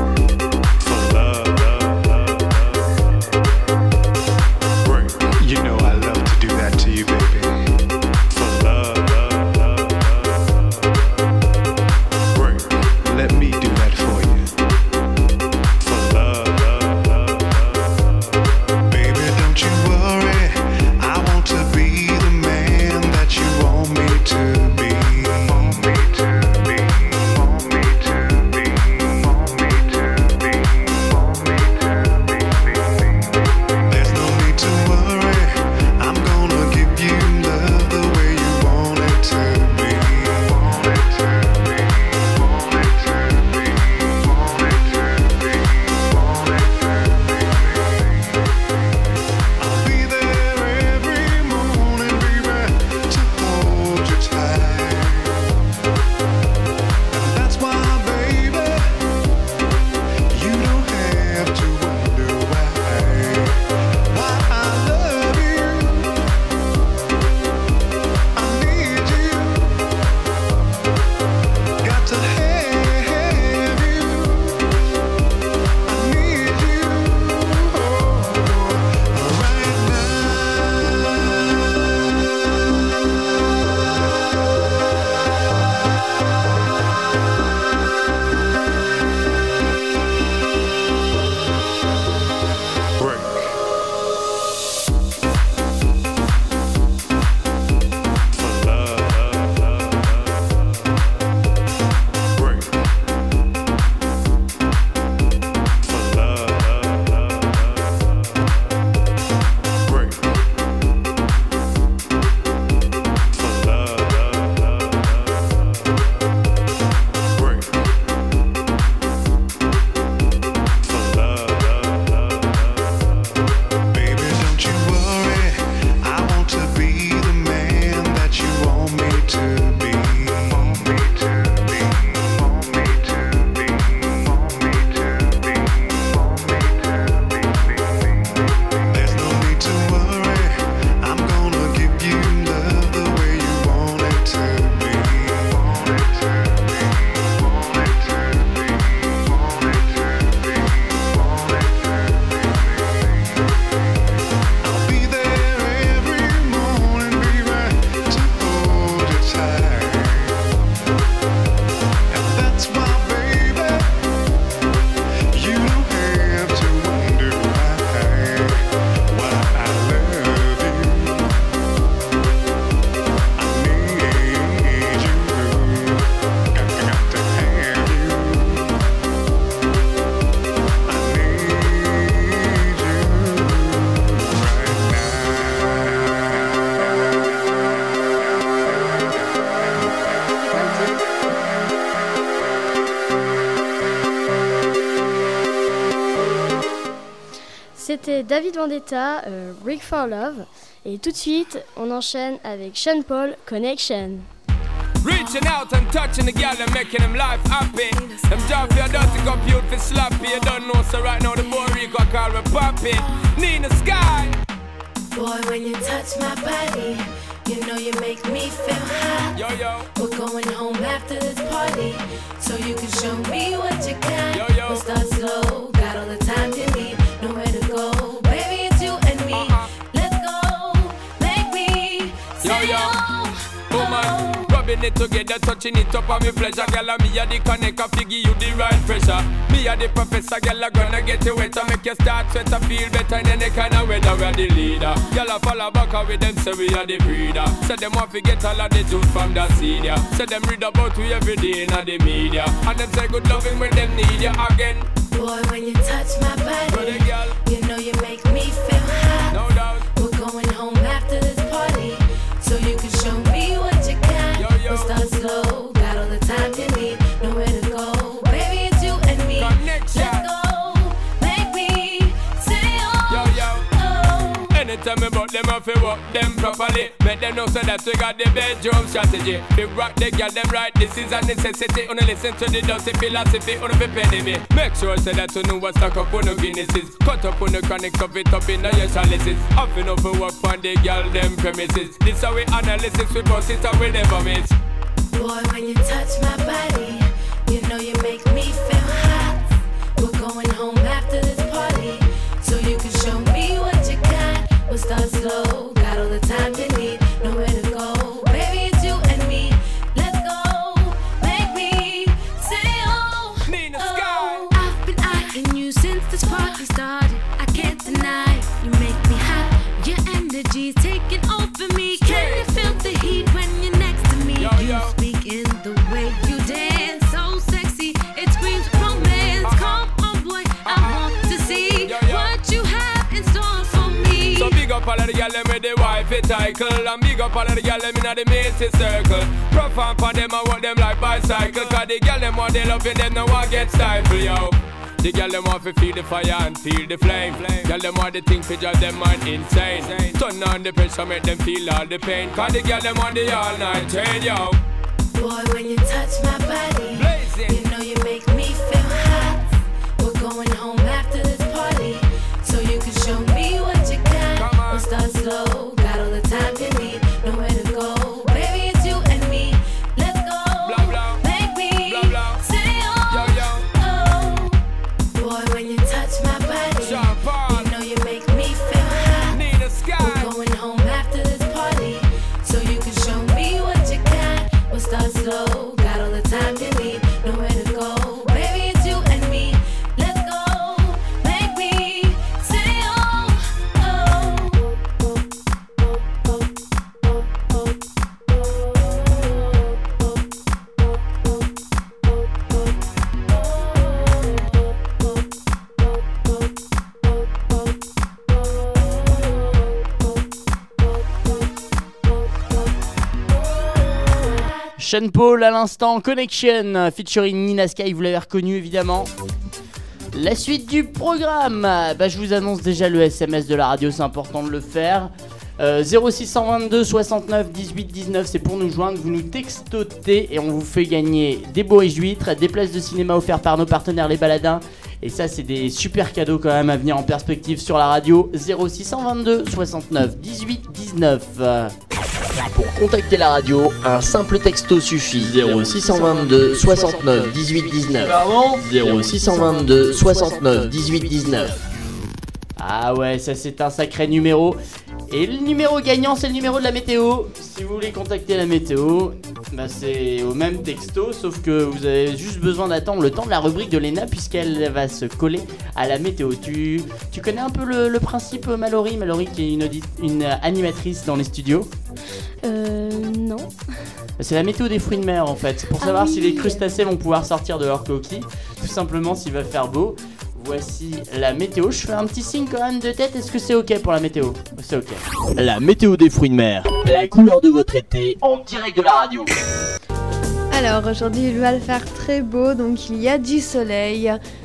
You know C'était David Vendetta, Brick for Love. Et tout de suite, on enchaîne avec Sean Paul, Connection. Reaching out and touching the gal and making them life happy. Them job for your dirty compute for sloppy. You don't know, so right now the boy Rico call me Poppy. Nina Sky. Boy, when you touch my body, you know you make me feel hot. Yo, yo. We're going home after this party, so you can show me what you got. Yo, yo. We'll start slow, got all the time you need, nowhere to go. Baby, it's you and me. Let's go, make me say Woman, rubbing it together, touching it up on me pleasure. Girl, me a the connector, fi give you the right pressure. Me a the professor, girl, I gonna get you wetter. Make you start sweat, feel better in any kind of weather. We are the leader. Girl, I follow back up with them, say we are the breeder. Say them want to get all of the juice from the seed, yeah. Say them read about we every day in the media. And them say good loving when them need you again. Boy, when you touch my body, you know you make me feel hot. No doubt. We're going home after this party, so you can show me what you got. We'll start slow, got all the time you need, nowhere to go. Baby, it's you and me. Connection. Let's go, make me say Anytime about them, I feel work them properly. Make them know so that we got the bedroom strategy. Big rock, they girl them right, this is a necessity. Wanna listen to the dusty philosophy, wanna be penny me. Make sure say that you know what's stuck up on the Guinnesses. Cut up on the chronic, stuff it up in the your chalices. Up enough for work on the girl them premises. This how we analysis, we bust it and we never miss. Boy, when you touch my body, you know you make me feel hot. We're going home after this party, so you can show me what you got. We'll start slow, got all the time you need, nowhere to go. Baby, it's you and me. Let's go, make me say Nina Sky. I've been eyeing you since this party started. I can't deny you make me hot. Your energy's taking over me. Can you feel the heat when you're next to me? You speak in the way you dance, so sexy. It screams romance. Come on, boy, I want to see what you have in store for me. So big up all of the gyal them with the wifey title, and big up all of the gyal them inna the matey circle. Profound for them and walk them like bicycle. Cause the gyal them want they loving them, no one get stifled, yo. The gyal them want to feel the fire and feel the flame. Gyal them want the thing to drive them mind insane. Turn on the pressure, make them feel all the pain. Cause the gyal them want the all night train, yo. Boy, when you touch my body, you know you make me feel hot. We're going home after this party, so you can show me what you got. We'll start slow, got all the time you need, nowhere to go. Baby, it's you and me. Let's go, make me say Boy, when you touch my body, you know you make me feel hot. We're going home after this party, so you can show me what you got. We'll start slow, got all the time you need, nowhere to go. Baby, it's you and me. Let's go, make me say Sean Paul à l'instant, Connection, featuring Nina Sky, vous l'avez reconnu évidemment. La suite du programme, je vous annonce déjà le SMS de la radio, c'est important de le faire. 0622 69 18 19, c'est pour nous joindre, vous nous textotez et on vous fait gagner des Boris Huîtres, des places de cinéma offertes par nos partenaires les Baladins. Et ça c'est des super cadeaux quand même à venir en perspective sur la radio. 0622 69 18 19. Pour contacter la radio, un simple texto suffit. 0622 69 18 19. 0622 69 18 19. Ah ouais, ça c'est un sacré numéro. Et le numéro gagnant, c'est le numéro de la météo. Si vous voulez contacter la météo, c'est au même texto, sauf que vous avez juste besoin d'attendre le temps de la rubrique de Léna, puisqu'elle va se coller à la météo. Tu connais un peu le principe, Mallory qui est une animatrice dans les studios? Non. C'est la météo des fruits de mer en fait. C'est pour savoir si les crustacés vont pouvoir sortir de leur coquille. Tout simplement s'il va faire beau. Voici la météo. Je fais un petit signe quand même de tête. Est-ce que c'est ok pour la météo? C'est ok. La météo des fruits de mer. La couleur de votre été en direct de la radio. Alors aujourd'hui il va le faire très beau, donc il y a du soleil.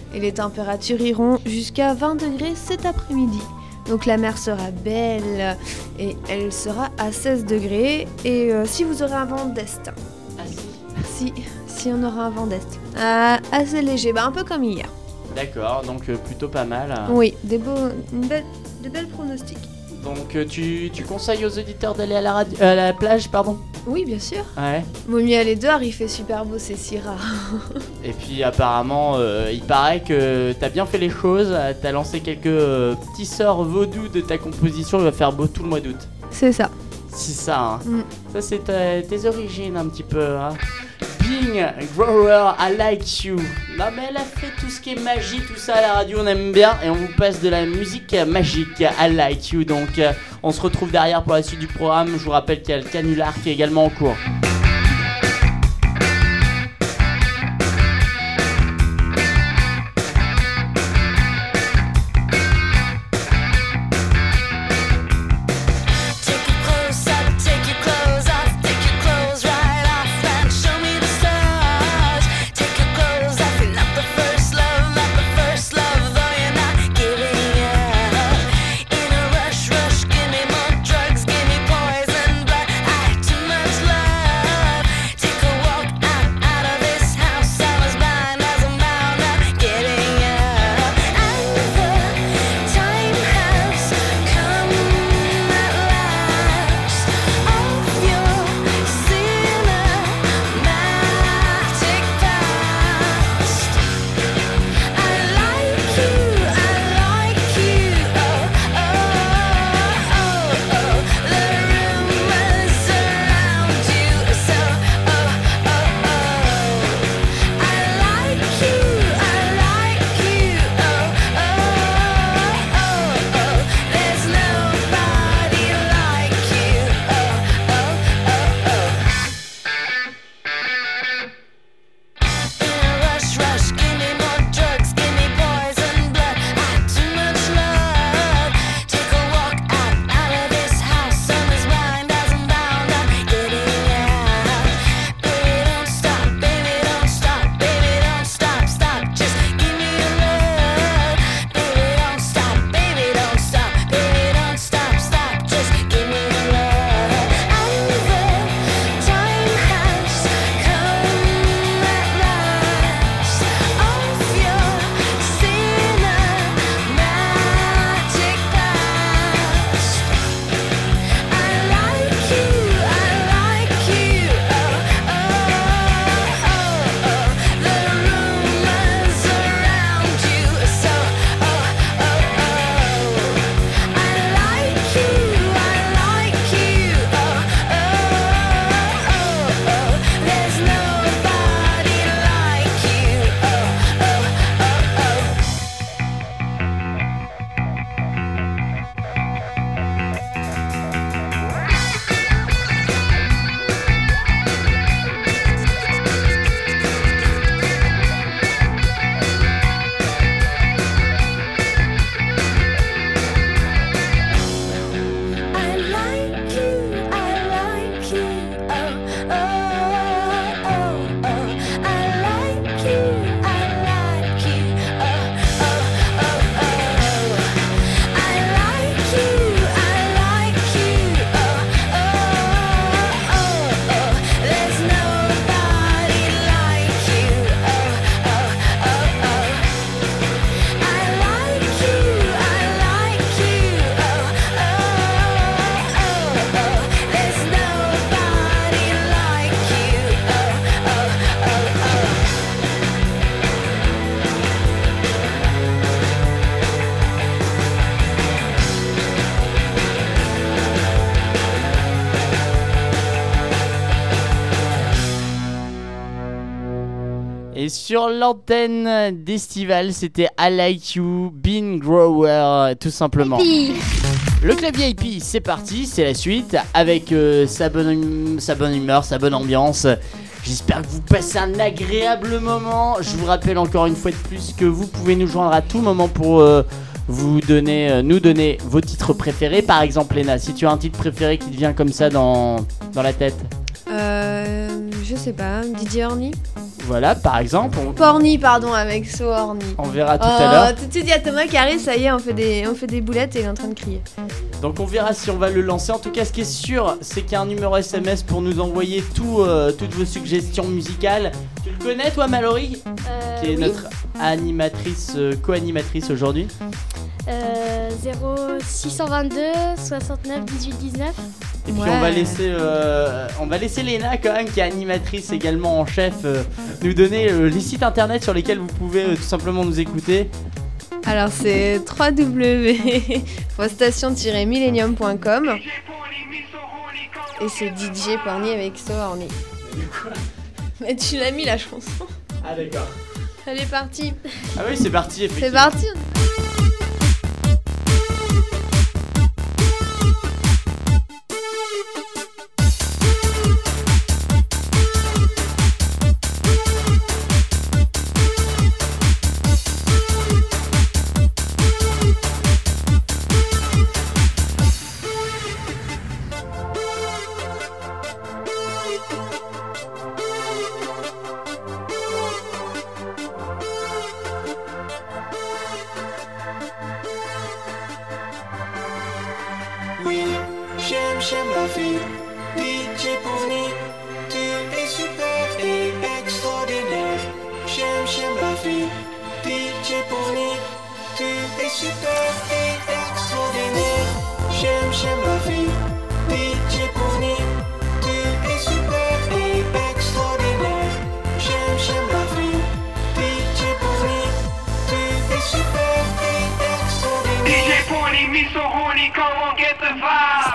et les températures iront jusqu'à 20 degrés cet après-midi. Donc la mer sera belle et elle sera à 16 degrés. Et si vous aurez un vent d'est, si on aura un vent d'est, assez léger, un peu comme hier. D'accord, donc plutôt pas mal. Oui, de belles pronostics. Donc tu conseilles aux auditeurs d'aller à la plage, pardon? Oui, bien sûr. Ouais. Vaut mieux aller dehors, il fait super beau, c'est si rare. Et puis apparemment, il paraît que t'as bien fait les choses, t'as lancé quelques petits sorts vaudous de ta composition, il va faire beau tout le mois d'août. C'est ça. C'est ça, hein. Ça c'est tes origines un petit peu, hein. Being Grower, I Like You. Non mais elle a fait tout ce qui est magie, tout ça à la radio, on aime bien. Et on vous passe de la musique magique, I Like You. Donc on se retrouve derrière pour la suite du programme. Je vous rappelle qu'il y a le canular qui est également en cours. Et sur l'antenne d'Estival, c'était I Like You, Bean Grower, tout simplement. Le club VIP, c'est parti, c'est la suite, avec sa bonne humeur, sa bonne ambiance. J'espère que vous passez un agréable moment. Je vous rappelle encore une fois de plus que vous pouvez nous joindre à tout moment pour nous donner vos titres préférés. Par exemple, Léna, si tu as un titre préféré qui te vient comme ça dans la tête. Je sais pas, Didier Orny. Voilà, par exemple. Porny, pardon, avec So Horny. On verra tout à l'heure. Tout de suite, il y a Thomas qui arrive, ça y est, on fait des boulettes et il est en train de crier. Donc on verra si on va le lancer. En tout cas, ce qui est sûr, c'est qu'il y a un numéro SMS pour nous envoyer toutes vos suggestions musicales. Tu le connais, toi, Mallory, qui est notre animatrice, co-animatrice aujourd'hui. 0622 69 18 19. Et puis on va laisser Léna quand même, qui est animatrice également en chef, nous donner les sites internet sur lesquels vous pouvez tout simplement nous écouter. Alors c'est www.station-millennium.com et c'est DJ Porny avec So Horny. Mais tu l'as mis la chanson. Ah d'accord. Elle est partie. Ah oui, c'est parti effectivement. C'est parti. Oui, j'aime la vie. DJ Porny, tu es super et extraordinaire. J'aime la vie. DJ Porny, tu es super et extraordinaire. J'aime la vie. DJ Porny, tu es super et extraordinaire. J'aime la vie. DJ Porny, tu es super et extraordinaire. DJ Porny, me so horny, come on, get the vibe.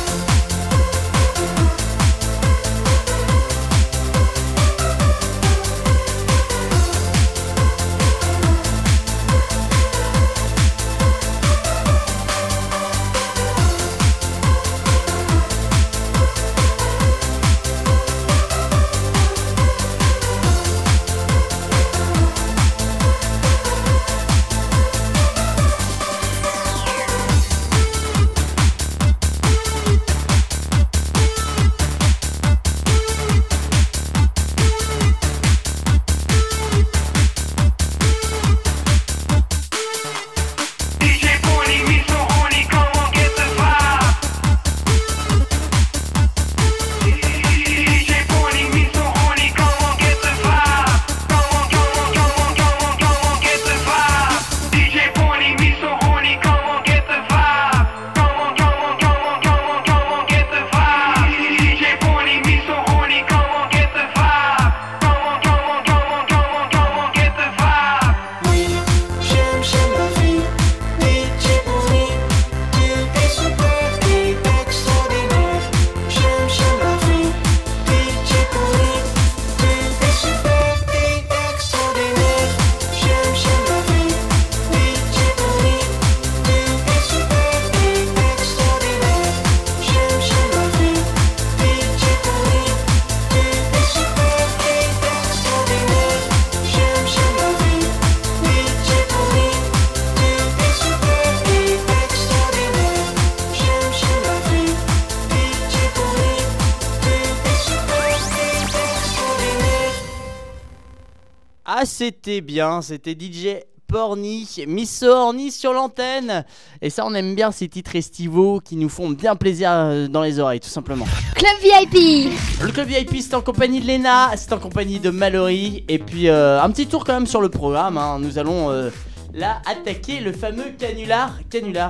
Ah, c'était bien, c'était DJ Porny, Miss So Horny sur l'antenne. Et ça, on aime bien ces titres estivaux qui nous font bien plaisir dans les oreilles, tout simplement. Club VIP. Le Club VIP, c'est en compagnie de Léna, c'est en compagnie de Mallory. Et puis un petit tour quand même sur le programme, hein. Nous allons là attaquer le fameux canular.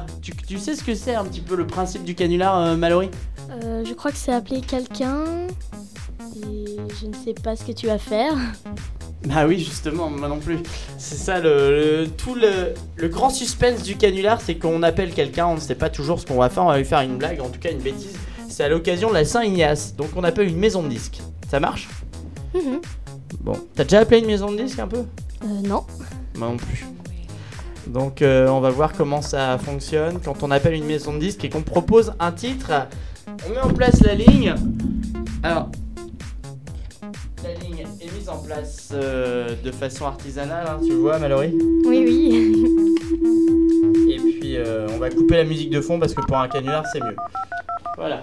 Tu sais ce que c'est un petit peu le principe du canular, Mallory? Je crois que c'est appeler quelqu'un et je ne sais pas ce que tu vas faire. Bah oui, justement, moi non plus. C'est ça le grand suspense du canular, c'est qu'on appelle quelqu'un, on ne sait pas toujours ce qu'on va faire, on va lui faire une blague, en tout cas une bêtise. C'est à l'occasion de la Saint-Ignace, donc on appelle une maison de disques. Ça marche? Bon, t'as déjà appelé une maison de disques un peu? Non. Moi non plus. Donc on va voir comment ça fonctionne quand on appelle une maison de disques et qu'on propose un titre. On met en place la ligne. Alors, la ligne est mise en place de façon artisanale, hein, tu le vois, Mallory? Oui, oui. Et puis on va couper la musique de fond parce que pour un canular c'est mieux. Voilà.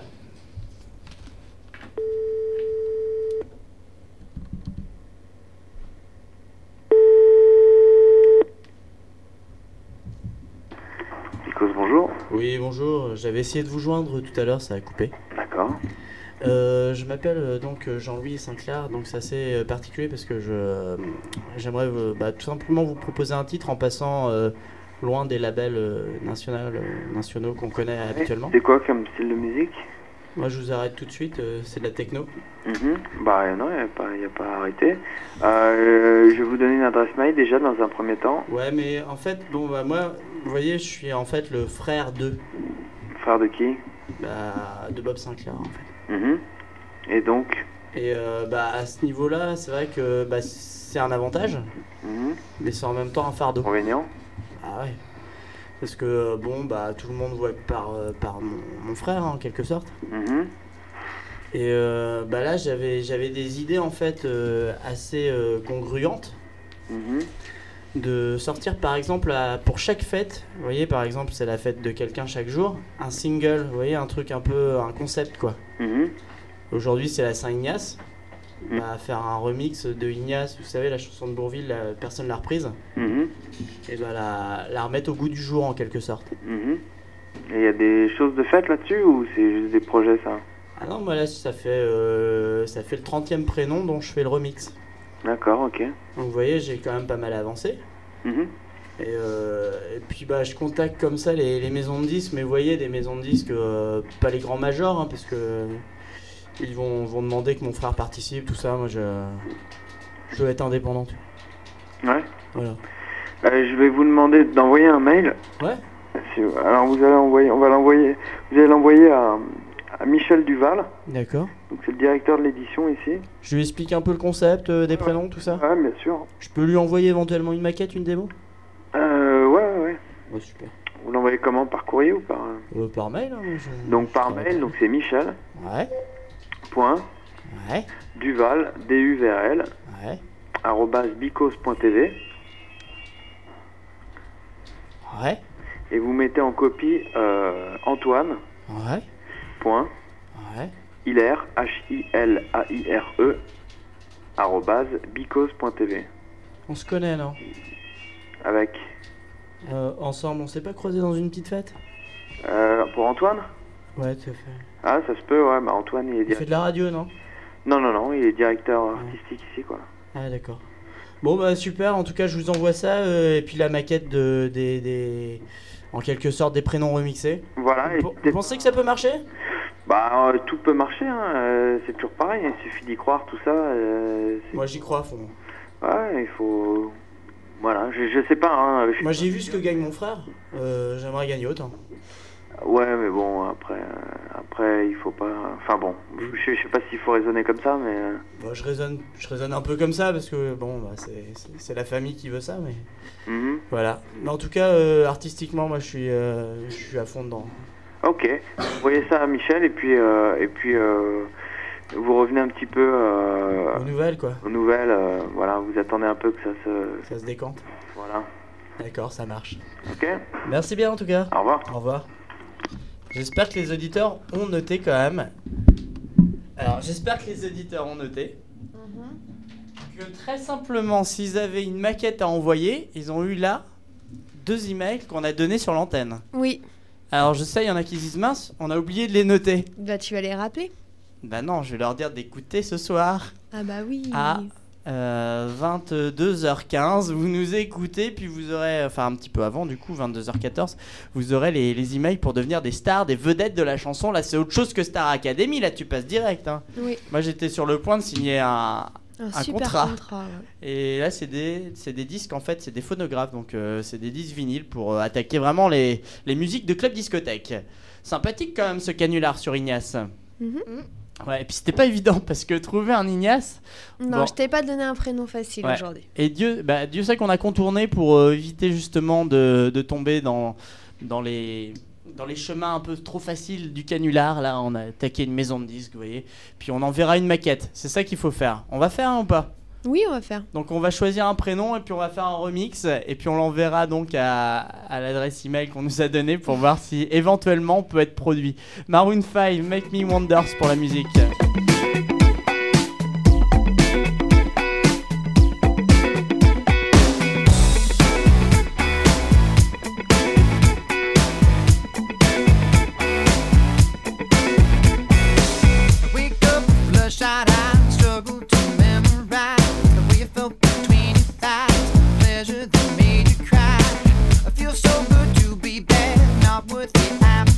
Oui, bonjour. J'avais essayé de vous joindre tout à l'heure, ça a coupé. D'accord. Je m'appelle donc Jean-Louis Sinclair, donc c'est assez particulier parce que j'aimerais tout simplement vous proposer un titre en passant loin des labels nationaux qu'on connaît habituellement. C'est quoi comme style de musique? Moi je vous arrête tout de suite, c'est de la techno. Bah non, il n'y a pas à arrêter. Je vais vous donner une adresse mail déjà dans un premier temps. Ouais, mais en fait, moi, vous voyez, je suis en fait le frère de... Frère de qui? De Bob Sinclair en fait. Et donc? Et à ce niveau-là, c'est vrai que c'est un avantage, mais c'est en même temps un fardeau. Inconvénient? Ah ouais. Parce que tout le monde voit par mon frère en quelque sorte. Et là j'avais des idées en fait assez congruentes. De sortir par exemple pour chaque fête, vous voyez par exemple c'est la fête de quelqu'un chaque jour, un single, vous voyez un truc un peu, un concept quoi. Aujourd'hui c'est la Saint-Ignace, faire un remix de Ignace, vous savez la chanson de Bourvil, personne l'a reprise, et la remettre au goût du jour en quelque sorte. Et il y a des choses de fête là-dessus ou c'est juste des projets ça? Ah non, moi là ça fait le 30e prénom dont je fais le remix. D'accord, ok. Donc vous voyez, j'ai quand même pas mal avancé. Et puis je contacte comme ça les maisons de disques, mais vous voyez, des maisons de disques, pas les grands majors, hein, parce que ils vont demander que mon frère participe, tout ça. Moi, je veux être indépendant. Ouais. Voilà. Je vais vous demander d'envoyer un mail. Ouais. Alors vous allez l'envoyer à Michel Duval. D'accord. Donc c'est le directeur de l'édition ici. Je lui explique un peu le concept, des prénoms, tout ça. Ouais, bien sûr. Je peux lui envoyer éventuellement une maquette, une démo. Ouais. Ouais, super. Vous l'envoyez comment, par courrier ou par par mail. Hein, donc par mail, donc c'est Michel. Ouais. Point. Ouais. Duval, DUVL. Ouais. @bicos.tv. Ouais. Et vous mettez en copie Antoine. Ouais. Point. Ouais. Hilaire, HILAIRE, @bicos.tv. On se connaît, non? Avec ensemble, on s'est pas croisé dans une petite fête? Pour Antoine? Ouais, tout à fait. Ah, ça se peut, ouais, mais Antoine, il est Il fait de la radio, non? Non, il est directeur artistique ici, quoi. Ah, d'accord. Bon, super, en tout cas, je vous envoie ça, et puis la maquette en quelque sorte, des prénoms remixés. Voilà. Vous pensez que ça peut marcher? Tout peut marcher, hein. C'est toujours pareil, il suffit d'y croire, tout ça. Moi, j'y crois à fond. Ouais, il faut... Voilà, je sais pas, hein. Moi, j'ai vu ce que gagne mon frère, j'aimerais gagner autant. Ouais, mais bon, après, il faut pas... Enfin bon, je sais pas s'il faut raisonner comme ça, mais... Je raisonne un peu comme ça, parce que, c'est la famille qui veut ça, mais... Voilà. Mais en tout cas, artistiquement, moi, je suis à fond dedans. Ok, vous voyez ça à Michel, et puis vous revenez un petit peu... aux nouvelles, quoi. Aux nouvelles, voilà, vous attendez un peu que ça se décante. Voilà. D'accord, ça marche. Ok. Merci bien, en tout cas. Au revoir. Au revoir. J'espère que les auditeurs ont noté quand même. Alors, j'espère que les auditeurs ont noté que très simplement, s'ils avaient une maquette à envoyer, ils ont eu là 2 emails qu'on a donnés sur l'antenne. Oui. Alors, je sais, il y en a qui disent mince, on a oublié de les noter. Tu vas les rappeler? Bah non, je vais leur dire d'écouter ce soir. Ah bah oui. À 22h15, vous nous écoutez, puis vous aurez, enfin un petit peu avant du coup, 22h14, vous aurez les emails pour devenir des stars, des vedettes de la chanson. Là, c'est autre chose que Star Academy, là tu passes direct. Hein. Oui. Moi, j'étais sur le point de signer un super contrat ouais. Et là, c'est des disques, en fait, c'est des phonographes, donc c'est des disques vinyles pour attaquer vraiment les musiques de club discothèque. Sympathique quand même ce canular sur Ignace. Ouais, et puis c'était pas évident parce que trouver un Ignace. Non, je t'ai pas donné un prénom facile aujourd'hui. Et Dieu sait qu'on a contourné pour éviter justement de tomber dans les chemins un peu trop faciles du canular. Là, on a attaqué une maison de disques, vous voyez. Puis on enverra une maquette. C'est ça qu'il faut faire. On va faire ou pas ? Oui, on va faire. Donc on va choisir un prénom et puis on va faire un remix et puis on l'enverra donc à l'adresse email qu'on nous a donnée pour voir si éventuellement on peut être produit. Maroon 5, Make Me Wonders pour la musique.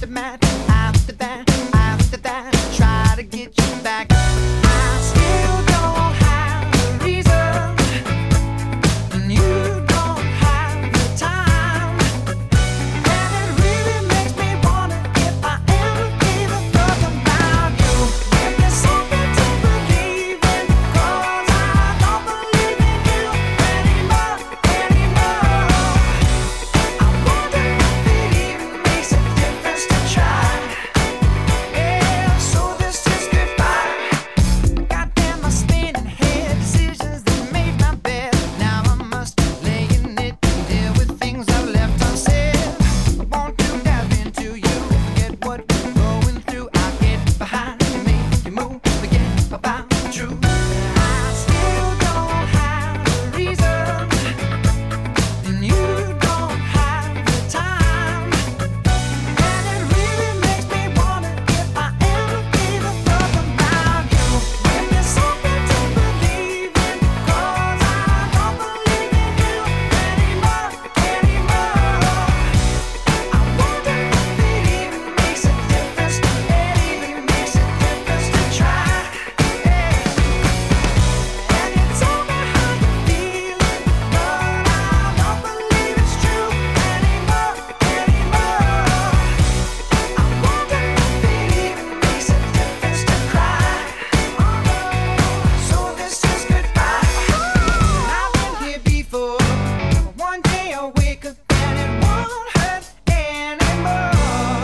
aftermath, after that, try to get you back. I still don't have the reason, and you don't have the time. And it really makes me wonder if I ever gave a fuck about you. If there's something to believe in, 'cause I don't believe in you anymore. I wonder if it even makes a difference to try. Yeah, so this is goodbye. Goddamn, my spinning head, decisions that made my bed. Now I must lay in it and deal with things I've left unsaid. I want to dive into you, forget what we're going through. I get behind you, make you move, forget about the truth. I still don't have the reason, and you don't have the time. And it really makes me wonder if I ever gave a fuck about you. If there's something to believe in, 'cause I don't believe in you anymore. I wonder if it even makes a difference, to try. And you tell me how you feel, but I don't believe it's true anymore. I wonder if it even makes a difference to cry. So this is goodbye. I've been here before. One day I'll wake up and it won't hurt anymore.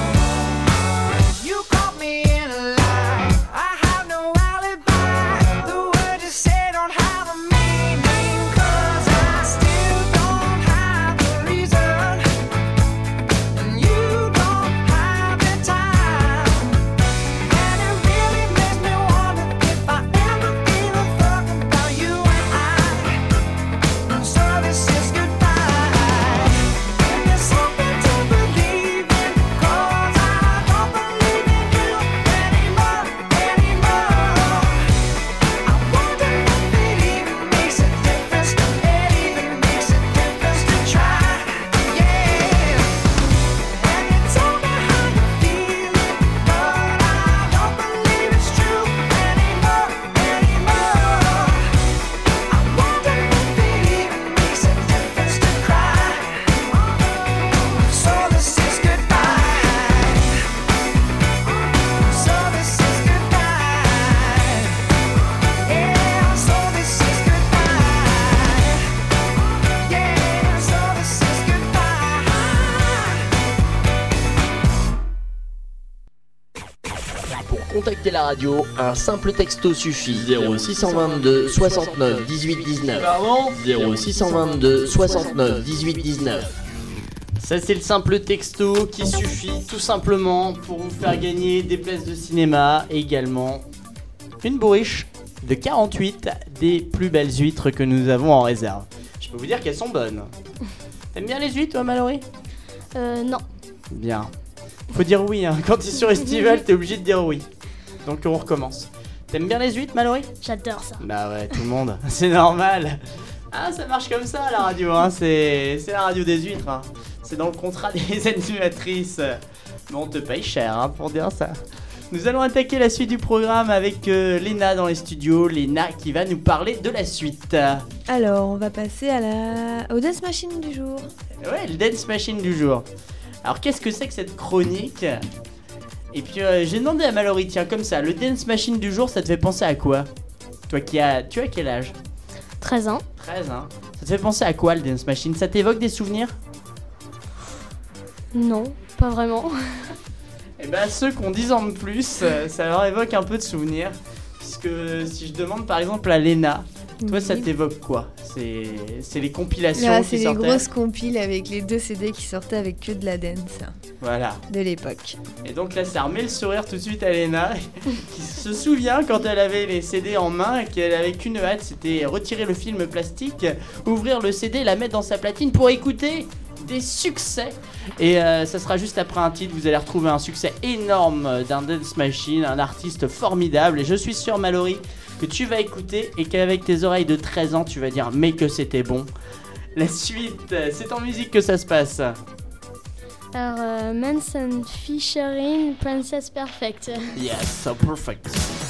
You caught me in a lie. I have no alibi. The words you say don't have a meaning, 'cause I still don't have the reason, and you don't have the time. And it really makes me wonder if I ever gave a fuck about you and I. So this is goodbye. If there's something to believe in, 'cause I don't believe in you anymore. I wonder if it even makes a difference, to try. Yeah. And you tell me how you feel, but I don't believe it's true anymore. I wonder if it even makes a difference to cry. So this is goodbye. So this is goodbye. Yeah, so this is goodbye. Yeah, so this is goodbye. Pour contacter la radio, un simple texto suffit. 0622 69 18 19. 0622 69 18 19. Ça c'est le simple texto qui suffit tout simplement pour vous faire gagner des places de cinéma et également une bourriche de 48 des plus belles huîtres que nous avons en réserve. Je peux vous dire qu'elles sont bonnes. T'aimes bien les huîtres toi Mallory ? Non. Bien. Faut dire oui hein. Quand t'es sur Estival t'es obligé de dire oui. Donc on recommence. T'aimes bien les huîtres Mallory ? J'adore ça. Bah ouais tout le monde. C'est normal. Ah ça marche comme ça la radio hein. C'est la radio des huîtres hein. C'est dans le contrat des animatrices. Mais on te paye cher hein, pour dire ça. Nous allons attaquer la suite du programme avec Léna dans les studios. Léna qui va nous parler de la suite. Alors, on va passer au Dance Machine du jour. Ouais, le Dance Machine du jour. Alors, qu'est-ce que c'est que cette chronique ? Et puis, j'ai demandé à Mallory, tiens, comme ça, le Dance Machine du jour, ça te fait penser à quoi ? Toi tu as quel âge ? 13 ans. 13 hein. Ça te fait penser à quoi le Dance Machine ? Ça t'évoque des souvenirs ? Non, pas vraiment. Et bah ceux qui ont 10 ans de plus, ça leur évoque un peu de souvenirs. Puisque si je demande par exemple à Léna, toi ça t'évoque quoi ? C'est les compilations Là, qui c'est les sortaient. grosses compiles avec les 2 CD qui sortaient avec que de la dance. Voilà. De l'époque. Et donc là ça remet le sourire tout de suite à Léna, qui se souvient quand elle avait les CD en main et qu'elle avait qu'une hâte, c'était retirer le film plastique, ouvrir le CD, la mettre dans sa platine pour écouter des succès. Et ça sera juste après un titre, vous allez retrouver un succès énorme d'un Dance Machine, un artiste formidable. Et je suis sûr Mallory que tu vas écouter et qu'avec tes oreilles de 13 ans tu vas dire mais que c'était bon. La suite, c'est en musique que ça se passe. Alors, Manson featuring Princess Perfect. Yes, so perfect.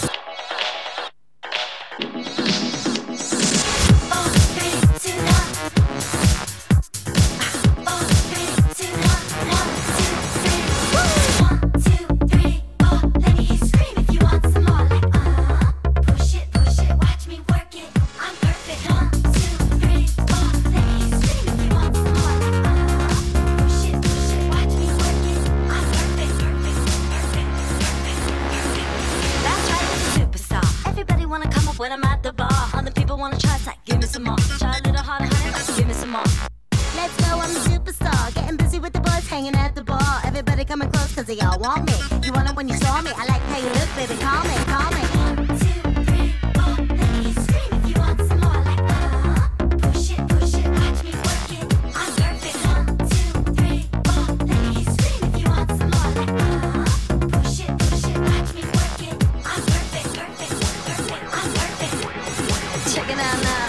When I'm at the bar, other people wanna try, it's like, give me some more. Try a little harder, honey, like, give me some more. Let's go, I'm a superstar, getting busy with the boys, hanging at the bar. Everybody coming close, cause they all want me. You want it when you saw me, I like how you look, baby, call me, call me. 1, 2, 3, 4, let me hear you scream if you want some more, like, push it, watch me work it, I'm perfect. 1, 2, 3, 4, let me hear you scream if you want some more, like, push it, watch me work it, I'm perfect, I'm perfect. Check it out now.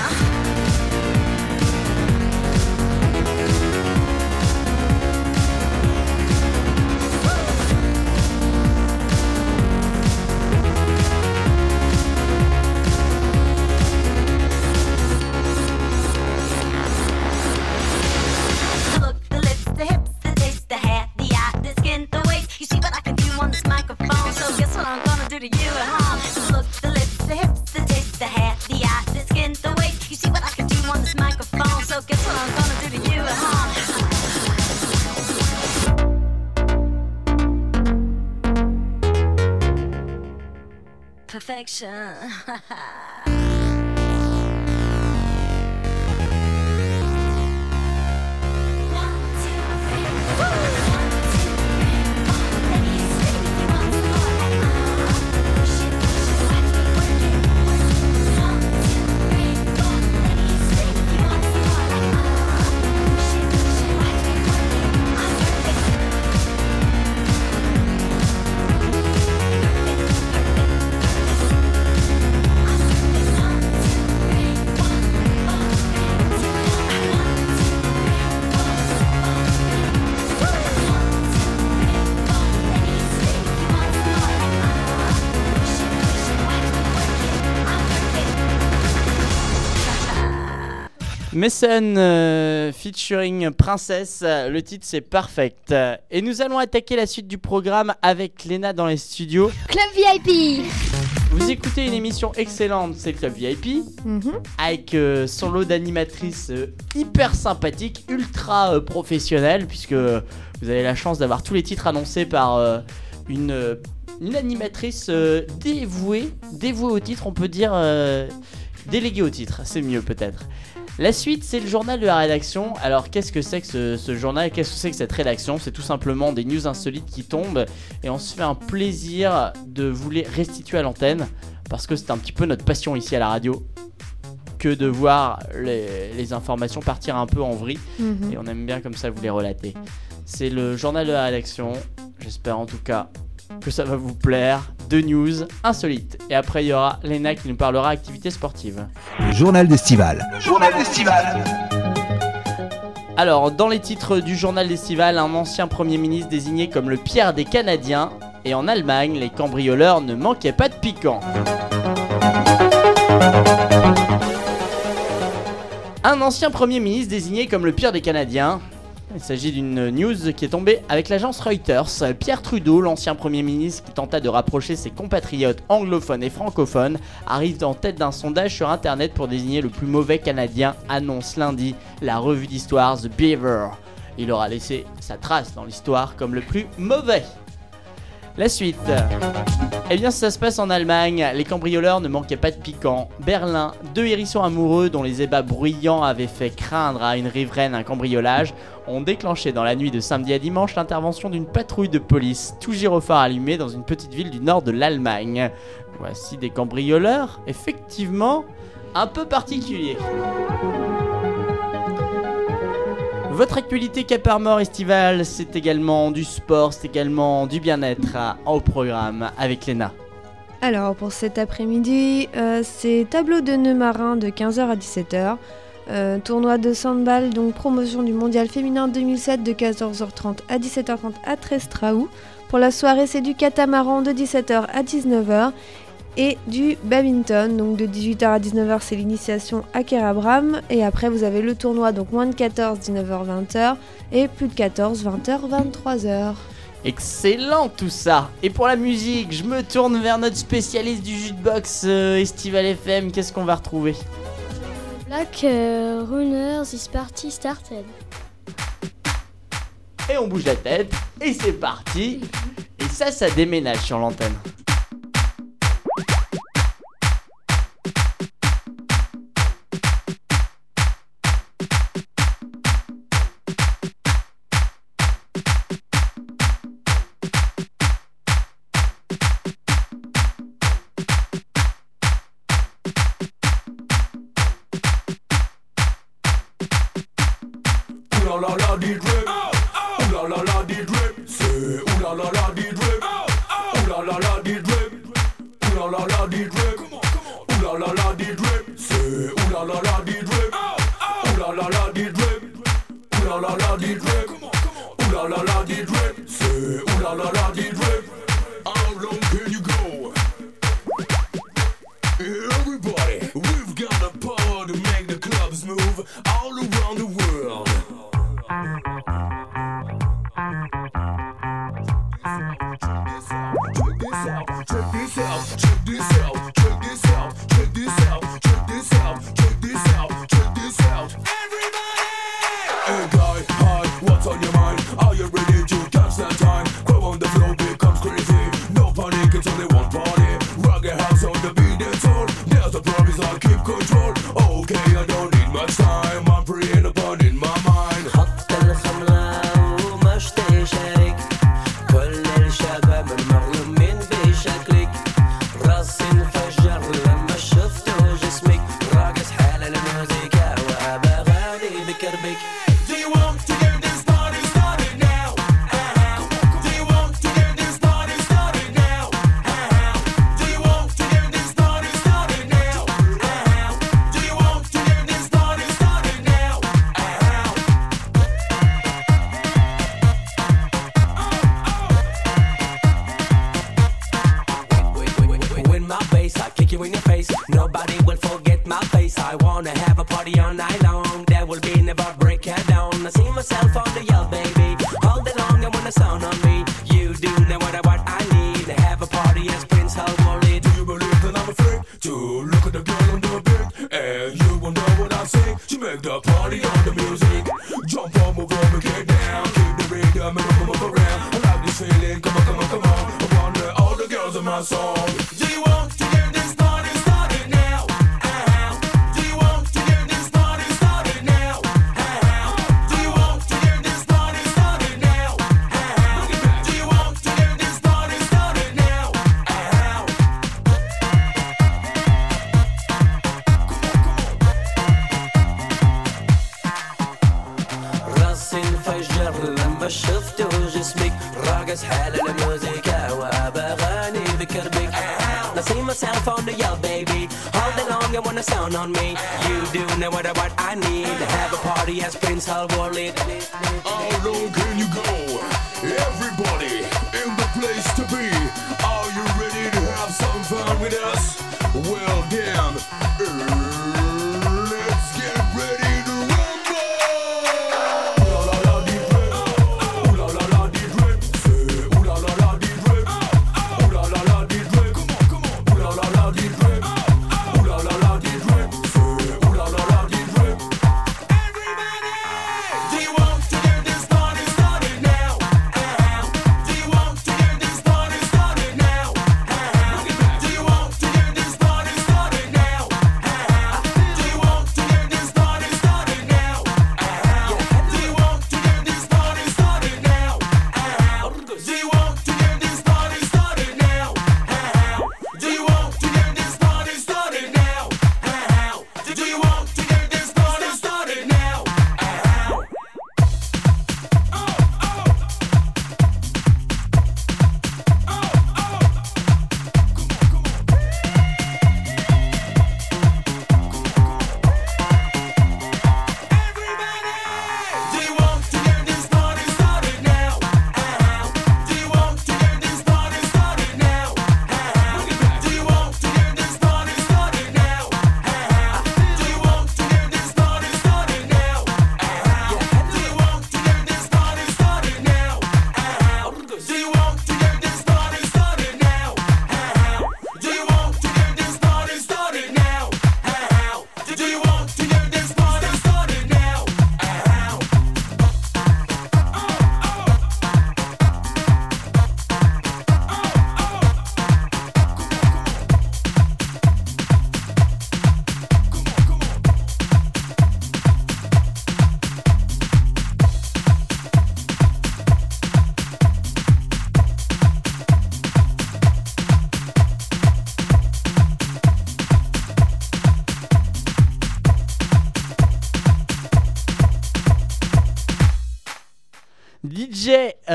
Look, the lips, the hips, the taste, the hair, the eye, the skin, the waist. You see what I can do on this microphone. So guess what I'm gonna do to you at home? Look, the lips, the hips, the taste, the hair, the eye, the skin, the waist. You see what I can do on this microphone. So guess what I'm gonna do to you at home? Perfection. Mason featuring Princess, le titre c'est Perfect. Et nous allons attaquer la suite du programme avec Léna dans les studios. Club VIP. Vous écoutez une émission excellente, c'est le Club VIP, avec son lot d'animatrices hyper sympathiques, ultra professionnelles, puisque vous avez la chance d'avoir tous les titres annoncés par une animatrice dévouée au titre, on peut dire déléguée au titre, c'est mieux peut-être. La suite, c'est le journal de la rédaction. Alors, qu'est-ce que c'est que ce journal? Qu'est-ce que c'est que cette rédaction? C'est tout simplement des news insolites qui tombent et on se fait un plaisir de vous les restituer à l'antenne parce que c'est un petit peu notre passion ici à la radio que de voir les informations partir un peu en vrille et on aime bien comme ça vous les relater. C'est le journal de la rédaction. J'espère en tout cas que ça va vous plaire. De news insolites. Et après, il y aura Léna qui nous parlera activités sportives. Le journal d'Estival. Alors, dans les titres du journal d'Estival, un ancien Premier ministre désigné comme le pire des Canadiens. Et en Allemagne, les cambrioleurs ne manquaient pas de piquant. Un ancien Premier ministre désigné comme le pire des Canadiens. Il s'agit d'une news qui est tombée avec l'agence Reuters. Pierre Trudeau, l'ancien Premier ministre qui tenta de rapprocher ses compatriotes anglophones et francophones, arrive en tête d'un sondage sur internet pour désigner le plus mauvais Canadien, annonce lundi la revue d'histoire The Beaver. Il aura laissé sa trace dans l'histoire comme le plus mauvais. La suite. Eh bien, ça se passe en Allemagne. Les cambrioleurs ne manquaient pas de piquant. Berlin, 2 hérissons amoureux dont les ébats bruyants avaient fait craindre à une riveraine un cambriolage ont déclenché dans la nuit de samedi à dimanche l'intervention d'une patrouille de police, tout gyrophare allumé dans une petite ville du nord de l'Allemagne. Voici des cambrioleurs, effectivement, un peu particuliers. Votre actualité Cap Armor estivale, c'est également du sport, c'est également du bien-être au programme avec Léna. Alors pour cet après-midi, c'est tableau de nœuds marins de 15h à 17h. Tournoi de handball, donc promotion du mondial féminin 2007 de 14h30 à 17h30 à Trestraou. Pour la soirée, c'est du catamaran de 17h à 19h et du badminton. Donc de 18h à 19h, c'est l'initiation à Kerabram. Et après, vous avez le tournoi, donc moins de 14, 19h, 20h et plus de 14, 20h, 23h. Excellent tout ça. Et pour la musique, je me tourne vers notre spécialiste du jukebox Estival FM. Qu'est-ce qu'on va retrouver ? Black Runners is Party Started. Et on bouge la tête, et c'est parti. Et ça déménage sur l'antenne.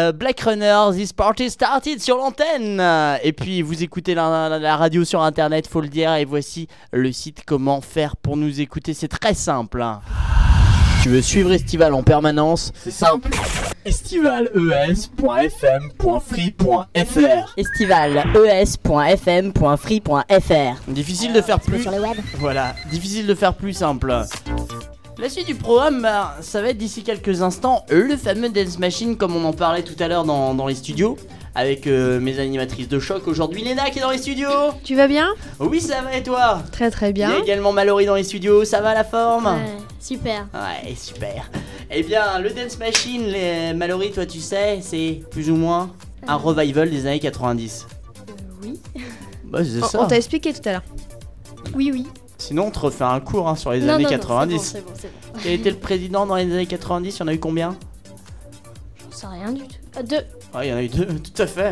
Black Runner, This Party Started sur l'antenne. Et puis vous écoutez la radio sur internet, faut le dire. Et voici le site comment faire pour nous écouter. C'est très simple. Tu veux suivre Estival en permanence? C'est simple. estivales.es.free.fr estivales.es.fm.free.fr. Difficile de faire plus. Sur le web. Voilà, difficile de faire plus simple. La suite du programme, ça va être d'ici quelques instants le fameux Dance Machine comme on en parlait tout à l'heure dans les studios avec mes animatrices de choc. Aujourd'hui Léna qui est dans les studios. Tu vas bien? Oui, ça va et toi? Très très bien. Il y a également Mallory dans les studios, ça va la forme? Ouais, super. Ouais, super. Eh bien, le Dance Machine, Mallory, toi tu sais, c'est plus ou moins un revival des années 90. Oui. Bah, c'est ça. On t'a expliqué tout à l'heure. Oui. Sinon, on te refait un cours sur les années 90. C'est bon. Quel était le président dans les années 90? Il y en a eu combien? J'en sais rien du tout. 2. Ah, il y en a eu 2, tout à fait.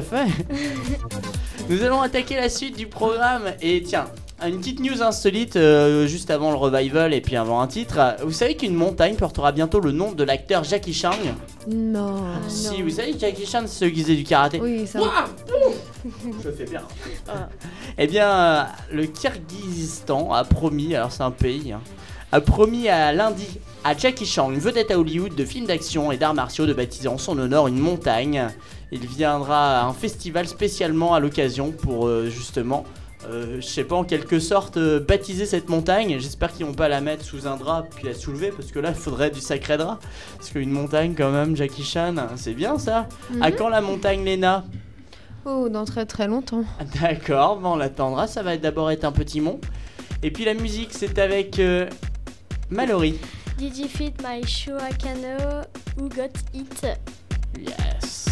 Nous allons attaquer la suite du programme. Et tiens, une petite news insolite juste avant le revival et puis avant un titre. Vous savez qu'une montagne portera bientôt le nom de l'acteur Jackie Chan? Non. Si, vous savez que Jackie Chan, c'est ceux qui faisaient du karaté. Oui, ça Je fais bien. Eh bien, le Kyrgyzstan a promis, alors c'est un pays, a promis à lundi à Jackie Chan, une vedette à Hollywood de films d'action et d'arts martiaux, de baptiser en son honneur une montagne. Il viendra à un festival spécialement à l'occasion pour justement, je sais pas, en quelque sorte baptiser cette montagne. J'espère qu'ils vont pas la mettre sous un drap puis la soulever parce que là il faudrait du sacré drap. Parce qu'une montagne quand même, Jackie Chan, c'est bien ça. À quand la montagne, Léna? Oh, dans très très longtemps. D'accord, on l'attendra, ça va d'abord être un petit mont. Et puis la musique, c'est avec Mallory. Did you feed my Shuakano? Who got it? Yes.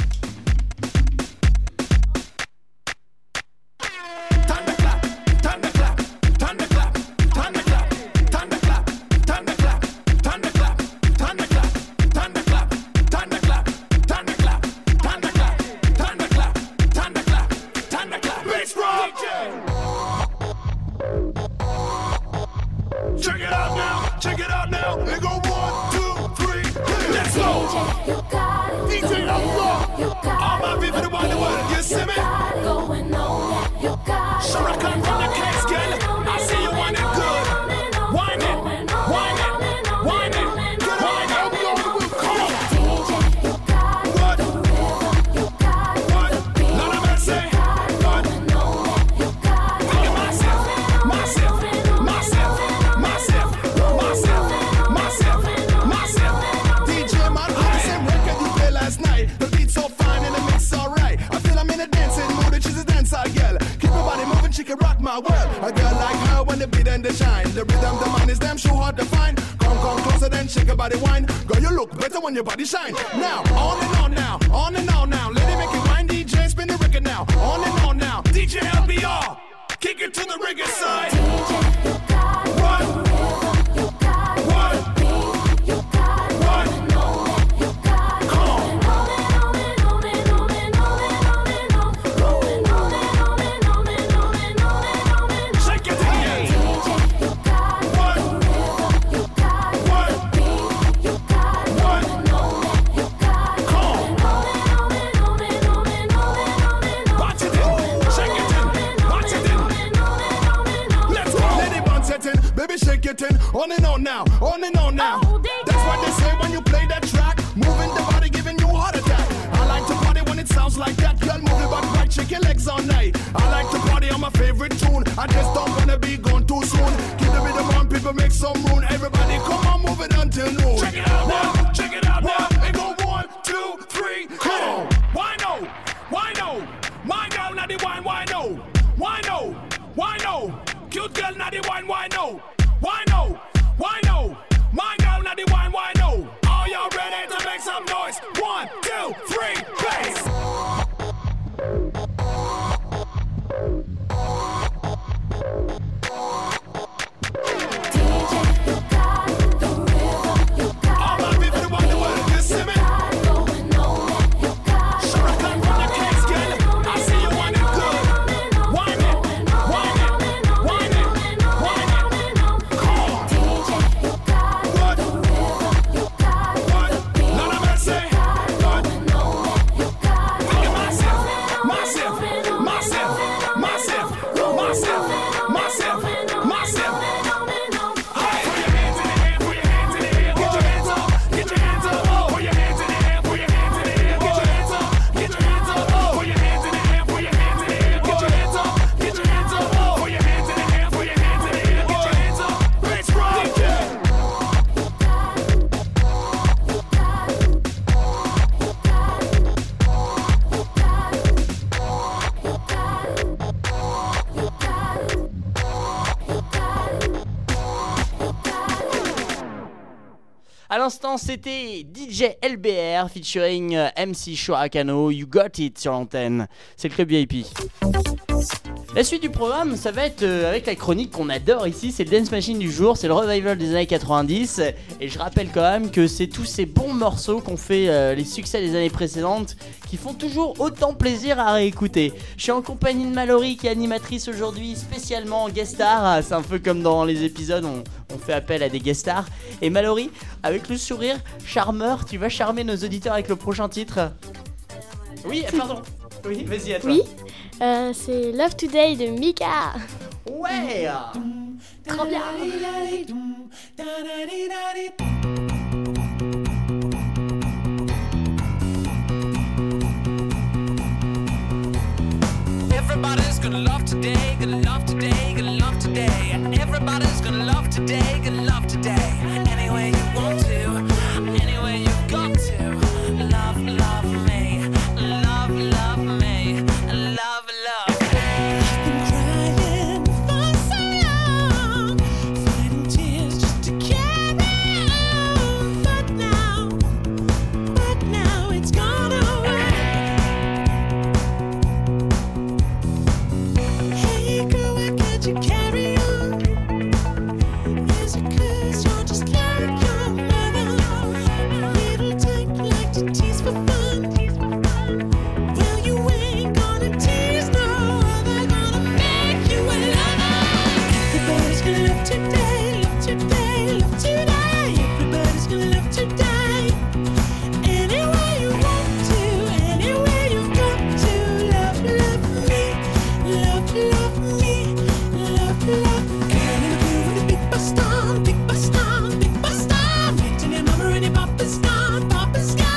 Check it out now. They go 1, 2, 3, let's go. DJ Outlaw, all my people around the world, you see me? Shurakan from the case, girl. I see you want it good. Wine it, wine it, wine it, wine it. Come on. What? What? None of us say. What? Massive, massive, massive, massive. Massive. DJ man, play the same record you played last night. The beat's so fine and the mix so right. I feel I'm in a dancing mood and she's a dancer girl. Keep her body moving, she can rock my world. A girl like her when the beat and the shine. The rhythm, the man is damn sure hard to find. Come closer then shake her body wine. Girl, you look better when your body shine. Now, on and on now, on and on now. Lady make it wine, DJ spin the record now. On and on now, DJ LBR. Kick it to the reggae side. What? Baby, shake it in, on and on now, on and on now. That's what they say when you play that track. Moving the body, giving you heart attack. I like to party when it sounds like that. Girl, move your body right, shake your legs all night. I like to party on my favorite tune. I just don't wanna be gone too soon. Keep the rhythm on, people make some room. Everybody, come on, move it until noon. Check it out now, check it out now. It go 1, 2, 3, come on. Why no? Why no? Why no? Now the wine, why no? Why no? Why no? Cute girl, now the wine, why no? Why no? Why no? My girl, now the wine, why no? Are y'all ready to make some noise? 1, 2, 3, bass! All my people around the world, you see me? Shurakan from the case, girl. I see you want it good. Wine it, wine it, wine it, wine it. Come on. What? What? None of us say. What? l'instant, c'était DJ LBR featuring MC Shorakano, You Got It sur l'antenne. C'est le club VIP. La suite du programme, ça va être avec la chronique qu'on adore ici, c'est le Dance Machine du jour, c'est le revival des années 90. Et je rappelle quand même que c'est tous ces bons morceaux qu'on fait les succès des années précédentes qui font toujours autant plaisir à réécouter. Je suis en compagnie de Mallory qui est animatrice aujourd'hui, spécialement en guest star. C'est un peu comme dans les épisodes, on fait appel à des guest stars. Et Mallory, avec le sourire charmeur, tu vas charmer nos auditeurs avec le prochain titre. Oui, pardon. Oui, vas-y, à toi. Oui, c'est Love Today de Mika. Ouais. Trop bien. Everybody's gonna love today, gonna love today, gonna love today. Everybody's gonna love today, gonna love today. Any way you want to, any way you've got to. Love, love me, love, love me, love, love me. I've been crying for so long, fighting tears just to carry on. But now it's gone away. Hey girl, why can't you carry on? Is it 'cause you're just like your mother? Little type like to tease for fun. Well, you ain't gonna tease no other, gonna make you a lover. Everybody's gonna love today, love today, love today. Everybody's gonna love today. Any way you want to, any way you've got to. Love, love me, love, love me, love, love. Girl in the groove with a big bus down, big bus down, big bus down. Waiting your mama and your papa's gone, papa's gone.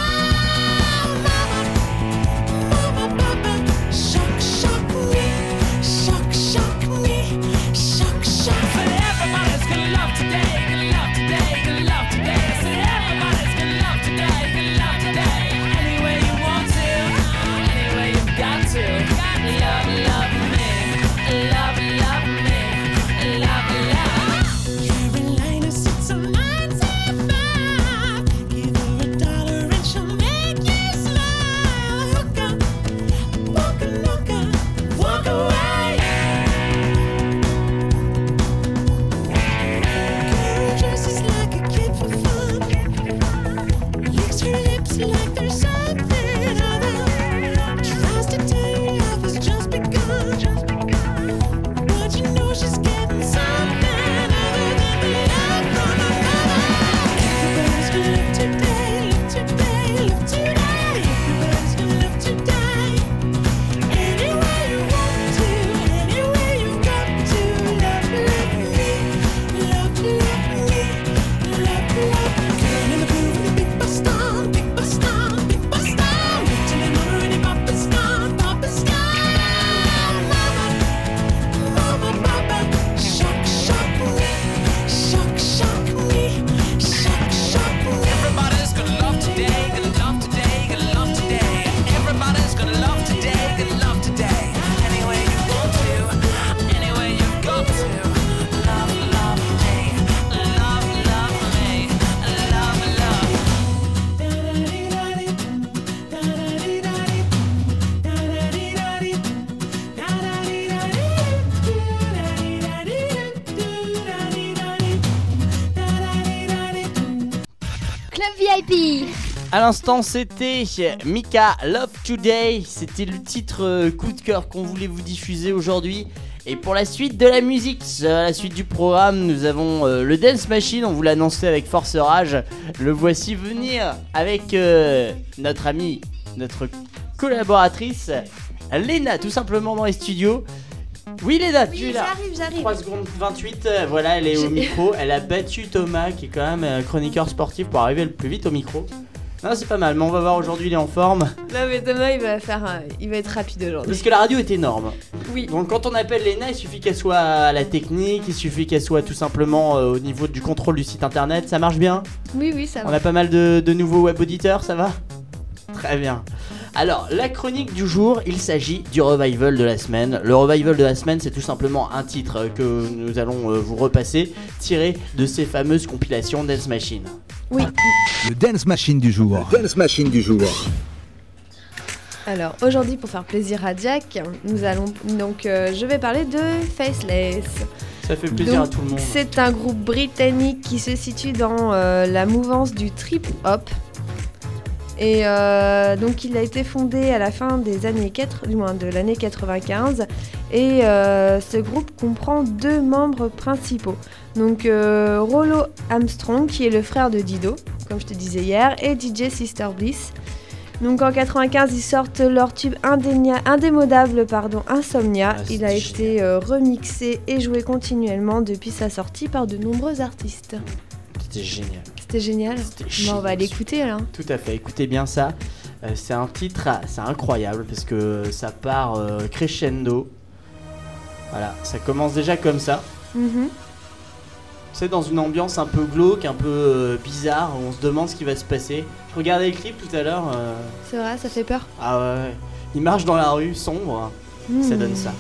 Mama, papa, shock, shock me, shock, shock me, shock, shock. But everybody's gonna love today, gonna love today, gonna love today. I said everybody's gonna love today, gonna love today. Any way you want to, any way you've got to. Love, love me, love, love me, love, love. Carolina sits on 975. Give her $1 and she'll make you smile. Hook up, walk away. Girl dresses like a kid for fun. Licks her lips like there's something other. Tries to tell you love has just begun. But you know she's getting something other than the love from her mother. Everybody's gonna love today, love today, love today. Everybody's gonna love today. Any way you want to, any way you've got to. Love, love me, love, love me, love, love. Girl in the groove with a big bus down, big bus down, big bus down. Waiting your mama and your papa's gone, papa's gone. Mama, papa, shock, shock me, shock, shock me, shock, shock me. Everybody's gonna love today, gonna love today, gonna love today. Everybody's gonna love today, gonna love today. Any way you want to, any way you've got to. Love, love me, love, love me, love, love. Club VIP. À l'instant, c'était Mika Love Today. C'était le titre coup de cœur qu'on voulait vous diffuser aujourd'hui. Et pour la suite de la musique, la suite du programme, nous avons le Dance Machine. On vous l'a annoncé avec force rage. Le voici venir avec notre amie, notre collaboratrice, Léna, tout simplement dans les studios. Oui, Léna, tu es là. J'arrive. 3 secondes 28, voilà, elle est au micro. Elle a battu Thomas, qui est quand même chroniqueur sportif, pour arriver le plus vite au micro. Non, c'est pas mal, mais on va voir aujourd'hui, il est en forme. Non mais Thomas il va être rapide aujourd'hui. Parce que la radio est énorme. Oui. Donc quand on appelle Léna, il suffit qu'elle soit à la technique, il suffit qu'elle soit tout simplement au niveau du contrôle du site internet. Ça marche bien ? Oui, ça va. On a pas mal de nouveaux web auditeurs, ça va ? Très bien. Alors, la chronique du jour, il s'agit du revival de la semaine. Le revival de la semaine, c'est tout simplement un titre que nous allons vous repasser, tiré de ces fameuses compilations Dance Machine. Oui. Le Dance Machine du jour. Alors aujourd'hui, pour faire plaisir à Jack, je vais parler de Faceless. Ça fait plaisir Donc, à tout le monde. C'est un groupe britannique qui se situe dans la mouvance du trip hop. Et donc il a été fondé à la fin des années de l'année 95. Et ce groupe comprend 2 membres principaux. Donc Rollo Armstrong, qui est le frère de Dido, comme je te disais hier, et DJ Sister Bliss. Donc en 95, ils sortent leur tube indémodable, Insomnia. Il a été remixé et joué continuellement depuis sa sortie par de nombreux artistes. C'était génial. C'était génial. On va l'écouter là. Tout à fait, écoutez bien ça. C'est un titre, c'est incroyable parce que ça part crescendo. Voilà, ça commence déjà comme ça. C'est dans une ambiance un peu glauque, un peu bizarre, où on se demande ce qui va se passer. Je regardais le clip tout à l'heure. C'est vrai, ça fait peur. Ah ouais, il marche dans la rue sombre, ça donne ça.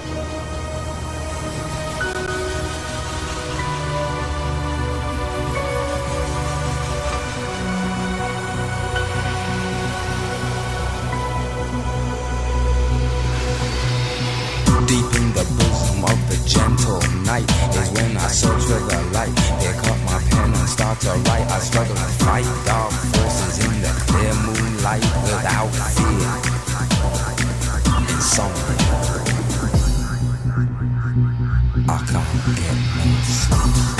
Deep in the bosom of the gentle night is when I search for the light. Pick up my pen and start to write. I struggle to fight dark forces in the clear moonlight without fear. Insomnia. I can't get no sleep.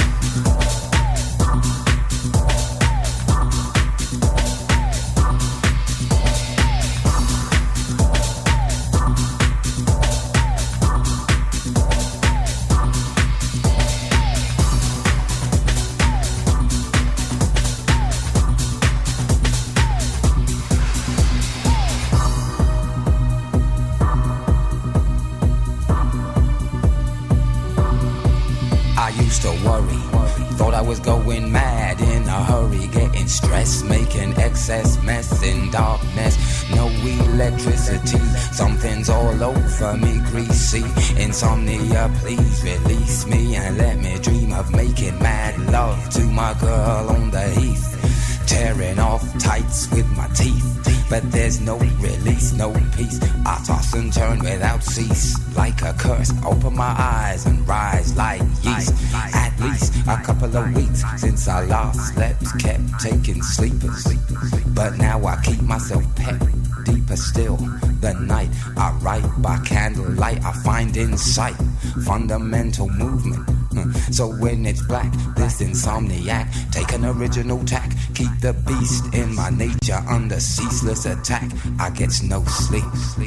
Was going mad in a hurry, getting stressed, making excess mess in darkness. No electricity, something's all over me, greasy. Insomnia, please release me and let me dream of making mad love to my girl on the heath. Tearing off tights with my teeth, but there's no release, no peace. I toss and turn without cease, like a curse. Open my eyes and rise like yeast. At least a couple of weeks since I last slept, kept taking sleepers, but now I keep myself pet. Deeper still, the night I write by candlelight. I find insight, fundamental movement. So when it's black, this insomniac, take an original tack, keep the beast in my nature under ceaseless attack. I get no sleep,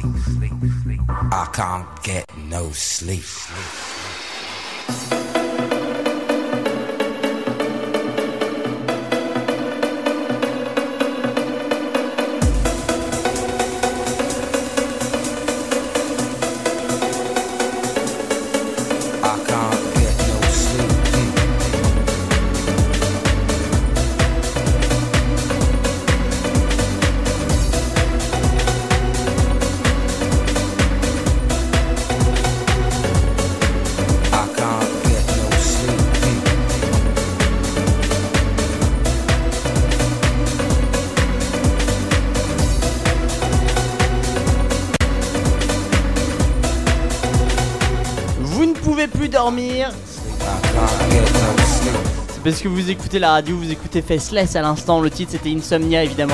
I can't get no sleep. Dormir. C'est parce que vous écoutez la radio, vous écoutez Faceless à l'instant. Le titre c'était Insomnia évidemment.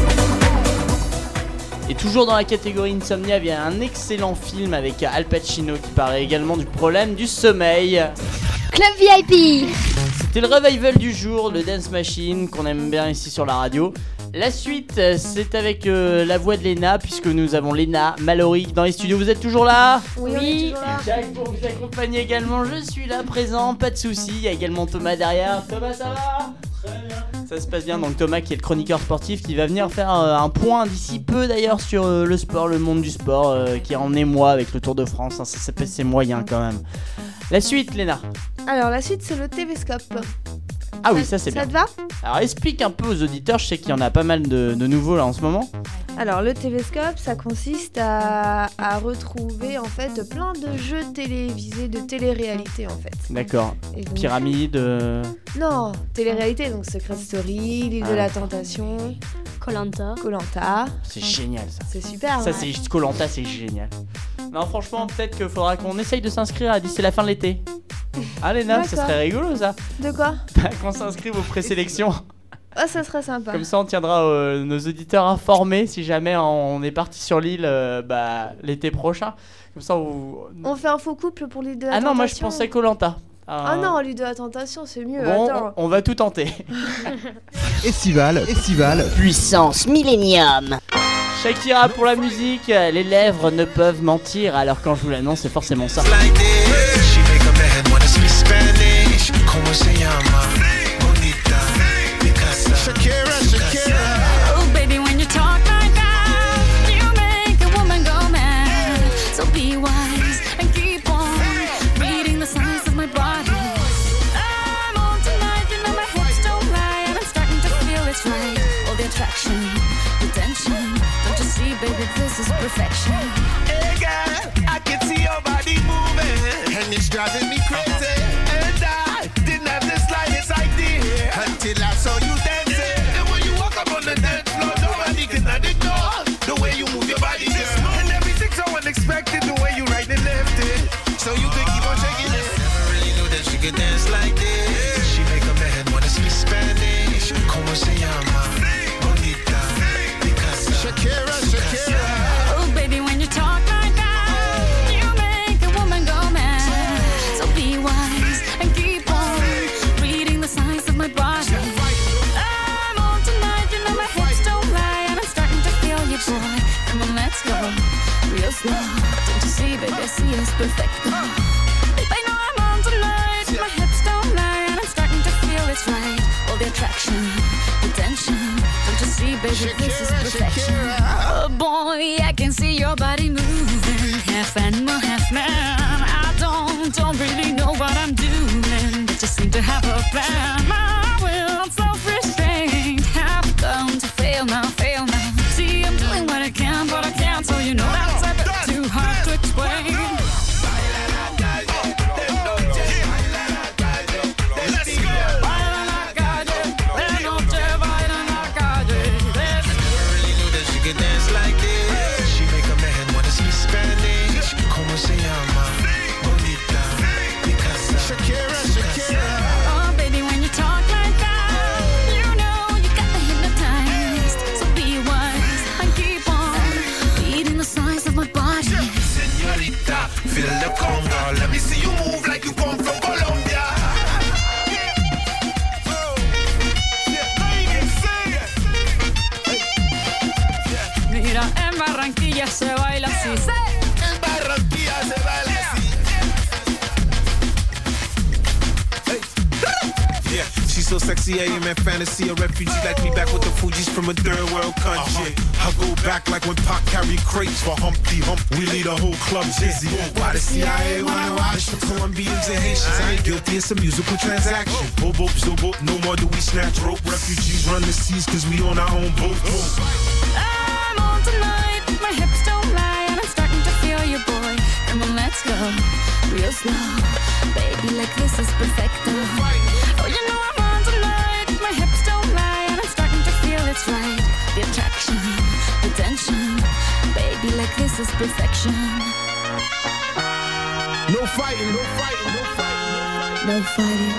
Et toujours dans la catégorie Insomnia, il y a un excellent film avec Al Pacino qui parlait également du problème du sommeil. Club VIP. C'était le revival du jour, le Dance Machine qu'on aime bien ici sur la radio. La suite, c'est avec la voix de Léna, puisque nous avons Léna, Mallory dans les studios. Vous êtes toujours là ? Oui. Jack pour vous accompagner également, je suis là présent, pas de soucis. Il y a également Thomas derrière. Thomas, ça va ? Très bien. Ça se passe bien, donc Thomas qui est le chroniqueur sportif qui va venir faire un point d'ici peu d'ailleurs sur le sport, le monde du sport, qui est en émoi avec le Tour de France, hein, ça pèse ses moyens quand même. La suite, Léna. Alors la suite c'est le TV-scope. Ah oui, ça c'est Ça bien. te va? Alors explique un peu aux auditeurs, je sais qu'il y en a pas mal de nouveaux là en ce moment. Alors le télescope, ça consiste à retrouver en fait plein de jeux télévisés, de télé-réalité en fait. D'accord. Et donc- Pyramide. Non, télé-réalité, donc Secret Story, l'île de Ah. la Tentation, Koh-Lanta. C'est génial ça. C'est super. Ça ouais. c'est Koh-Lanta, c'est génial. Non franchement peut-être qu'il faudra qu'on essaye de s'inscrire d'ici la fin de l'été. Ah Léna, ça D'accord. serait rigolo ça. De quoi? Qu'on s'inscrive aux présélections. Ah, ça serait sympa. Comme ça on tiendra nos auditeurs informés si jamais on est parti sur l'île l'été prochain. Comme ça On fait un faux couple pour l'île de la Ah Tentation. non, moi je pensais Koh-Lanta. Ah non, l'île de la Tentation, c'est mieux. Bon, Attends. on va tout tenter. Estival. Puissance Millennium. Shakira pour la musique, les lèvres ne peuvent mentir, alors quand je vous l'annonce, c'est forcément ça. She make a man wanna speak Spanish. Como se llama? Bonita. Picasa. Shakira. Oh, baby, when you talk like that, you make a woman go mad. So be wise and keep on reading the signs of my body. I'm on tonight, you know my hips don't lie, and I'm starting to feel it's right. All the attraction, the tension. Don't you see, baby, this is perfection. Hey girl, I can see your body moving, and it's driving me crazy. And I didn't have the slightest idea until I saw you dancing. And when you walk up on the dance floor, nobody can ignore the way you move your body, girl. And everything's so unexpected, the way you right and left it, so you could keep on shaking it. Never really knew that she could dance like this. She make a man wanna speak Spanish. Como se llama? Bonita. Picasa. Shakira. Oh, baby, when you talk like that, you make a woman go mad. So be wise and keep on reading the signs of my body. I'm on tonight, you know my hips don't lie, and I'm starting to feel you, boy. Come on, let's go real slow. Don't you see, baby, I see it's perfect. I know I'm on tonight, my hips don't lie, and I'm starting to feel it's right. All the attraction, the tension. Don't you see, baby, this is perfection. Oh boy, I can see your body moving, half animal, half man. I don't really know what I'm doing, but just seem to have a plan. My will, self-restraint, have come to fail now. See, I'm doing what I can, but I can't, so you know that's a bit too hard to explain. Oh, baby, when you talk like that, you know you got me hypnotized. So be wise and keep on reading the signs of my body. Señorita, feel the conga. Let me see you move like you come from Colombia. Mira, en Barranquilla se baila así. En Barranquilla se baila así. Yeah, she's so sexy, I am in fantasy. A refugee like me back with the Fugees from a third world country. I go back like when Pac carried crates for Humpty Hump. We lead a whole club dizzy. Why the CIA wanna watch the Colombians and Haitians? I ain't guilty, it's a musical transaction. Bobo, zobo, no more do we snatch rope. Refugees run the seas cause we on our own boat. I'm on tonight, my hips don't lie, and I'm starting to feel you, boy. Come on, let's go real slow. Baby, like this is perfecto. Oh, you know I'm on tonight, my hips don't lie, and I'm starting to feel it's right. The attraction, the tension. Baby, like this is perfection. No fighting, no fighting, no fighting. No fighting.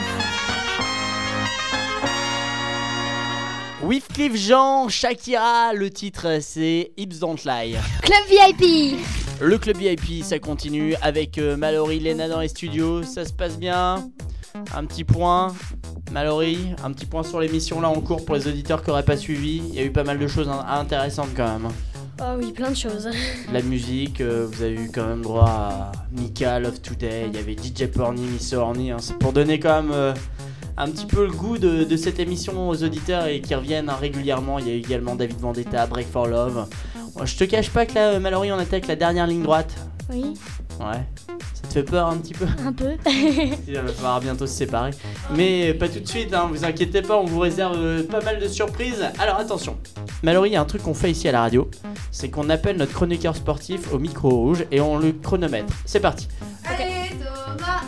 Wyclef Jean, Shakira, le titre c'est Hips Don't Lie. Club VIP. Le club VIP, ça continue avec Mallory, Léna dans les studios, ça se passe bien. Un petit point, Mallory, un petit point sur l'émission là en cours pour les auditeurs qui n'auraient pas suivi. Il y a eu pas mal de choses intéressantes quand même. Oh oui, plein de choses. La musique, vous avez eu quand même droit à Mika, Love Today, il y avait DJ Porny, Miss Horny, hein. C'est pour donner quand même un petit peu le goût de cette émission aux auditeurs et qui reviennent régulièrement. Il y a eu également David Vendetta, Break for Love. Je te cache pas que là, Mallory, on attaque la dernière ligne droite. Oui. Ouais. Ça te fait peur un petit peu? Un peu. Il va falloir bientôt se séparer. Mais pas tout de suite, hein, vous inquiétez pas, on vous réserve pas mal de surprises. Alors attention, Mallory, il y a un truc qu'on fait ici à la radio, c'est qu'on appelle notre chroniqueur sportif au micro rouge et on le chronomètre. C'est parti. Allez, Thomas.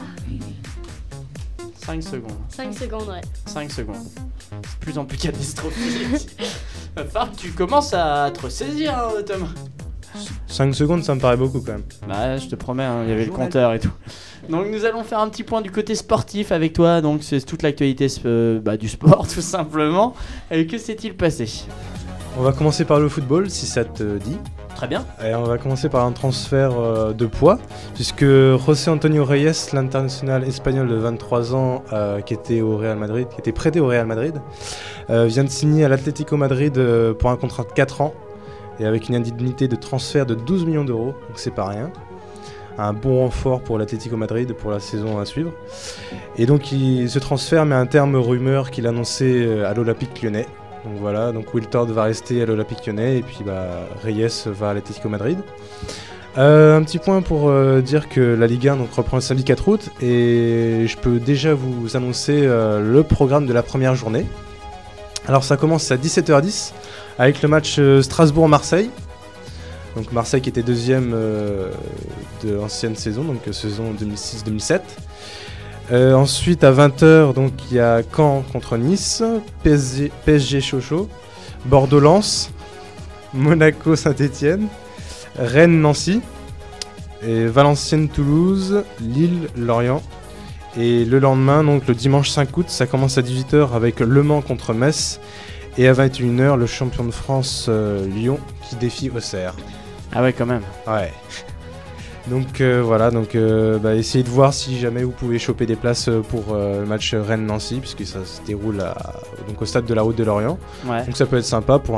5 secondes. 5 secondes, ouais. 5 secondes. C'est de plus en plus catastrophique. Va falloir que tu commences à te ressaisir, hein, Thomas. 5 secondes, ça me paraît beaucoup quand même. Bah, je te promets, hein, il y avait le compteur et tout. Donc, nous allons faire un petit point du côté sportif avec toi. Donc, c'est toute l'actualité du sport, tout simplement. Et que s'est-il passé? On va commencer par le football, si ça te dit. Très bien. Et on va commencer par un transfert de poids, puisque José Antonio Reyes, l'international espagnol de 23 ans, qui était prêté au Real Madrid, vient de signer à l'Atlético Madrid pour un contrat de 4 ans, et avec une indemnité de transfert de 12 millions d'euros, donc c'est pas rien. Un bon renfort pour l'Atlético Madrid pour la saison à suivre. Et donc ce transfert met un terme aux rumeurs qu'il annonçait à l'Olympique Lyonnais. Donc voilà, donc Wiltord va rester à l'Olympique Lyonnais et puis Reyes va à l'Atlético Madrid. Un petit point pour dire que la Ligue 1 donc, reprend le samedi 4 août et je peux déjà vous annoncer le programme de la première journée. Alors ça commence à 17h10 avec le match Strasbourg-Marseille. Donc Marseille qui était deuxième de l'ancienne saison, donc saison 2006-2007. Ensuite à 20h, donc il y a Caen contre Nice, PSG Sochaux, Bordeaux-Lens, Monaco-Saint-Etienne, Rennes-Nancy, et Valenciennes-Toulouse, Lille-Lorient. Et le lendemain, donc le dimanche 5 août, ça commence à 18h avec Le Mans contre Metz. Et à 21h, le champion de France Lyon qui défie Auxerre. Ah ouais, quand même. Ouais. Donc voilà, essayez de voir si jamais vous pouvez choper des places pour le match Rennes-Nancy, puisque ça se déroule au stade de la Route de Lorient. Ouais. Donc ça peut être sympa pour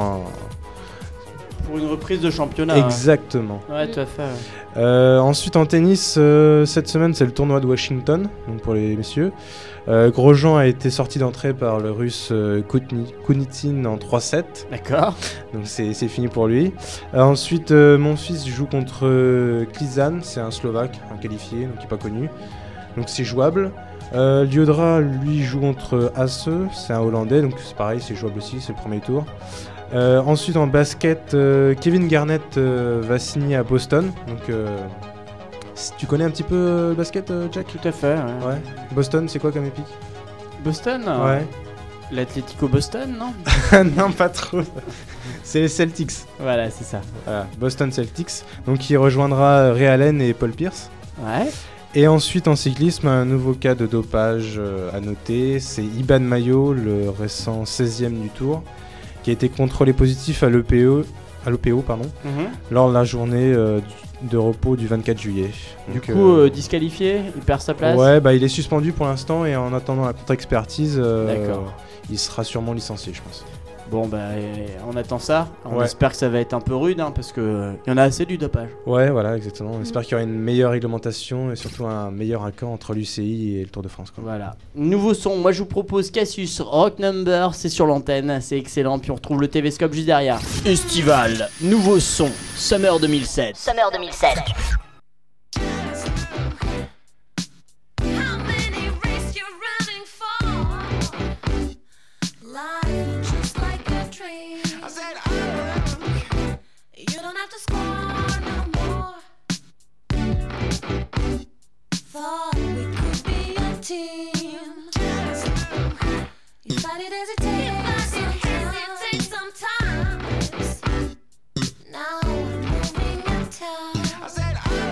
une reprise de championnat. Exactement. Hein. Ouais, tout à fait. Ouais. Ensuite en tennis, cette semaine c'est le tournoi de Washington, donc pour les messieurs. Grosjean a été sorti d'entrée par le russe Kounitin en 3-7. D'accord. Donc c'est fini pour lui. Ensuite, mon fils joue contre Klizan, c'est un Slovaque, un qualifié, donc qui n'est pas connu. Donc c'est jouable. Liodra, lui, joue contre Hasse, c'est un Hollandais, donc c'est pareil, c'est jouable aussi, c'est le premier tour. Ensuite en basket, Kevin Garnett va signer à Boston. Donc tu connais un petit peu le basket, Jack? Tout à fait, ouais. Boston, c'est quoi comme épique? Boston? Ouais. L'Atlético Boston, non? Non, pas trop. C'est les Celtics. Voilà, c'est ça. Voilà, Boston Celtics. Donc il rejoindra Ray Allen et Paul Pierce. Ouais. Et ensuite en cyclisme, un nouveau cas de dopage à noter. C'est Iban Mayo, le récent 16e du Tour, qui a été contrôlé positif à l'EPO, lors de la journée de repos du 24 juillet. Du coup, disqualifié, il perd sa place. Ouais, il est suspendu pour l'instant et en attendant la contre-expertise, il sera sûrement licencié, je pense. Bon, on attend ça. On espère que ça va être un peu rude, parce qu'il y en a assez du dopage. Ouais, voilà, exactement. On espère qu'il y aura une meilleure réglementation et surtout un meilleur accord entre l'UCI et le Tour de France. Quoi. Voilà. Nouveau son, moi je vous propose Cassius, Rock Number, c'est sur l'antenne, c'est excellent. Puis on retrouve le TV-Scope juste derrière. Estival, nouveau son, Summer 2007. Summer 2007. Thought we could be a team. You fight it hesitate sometimes. Now I'm moving in town. I said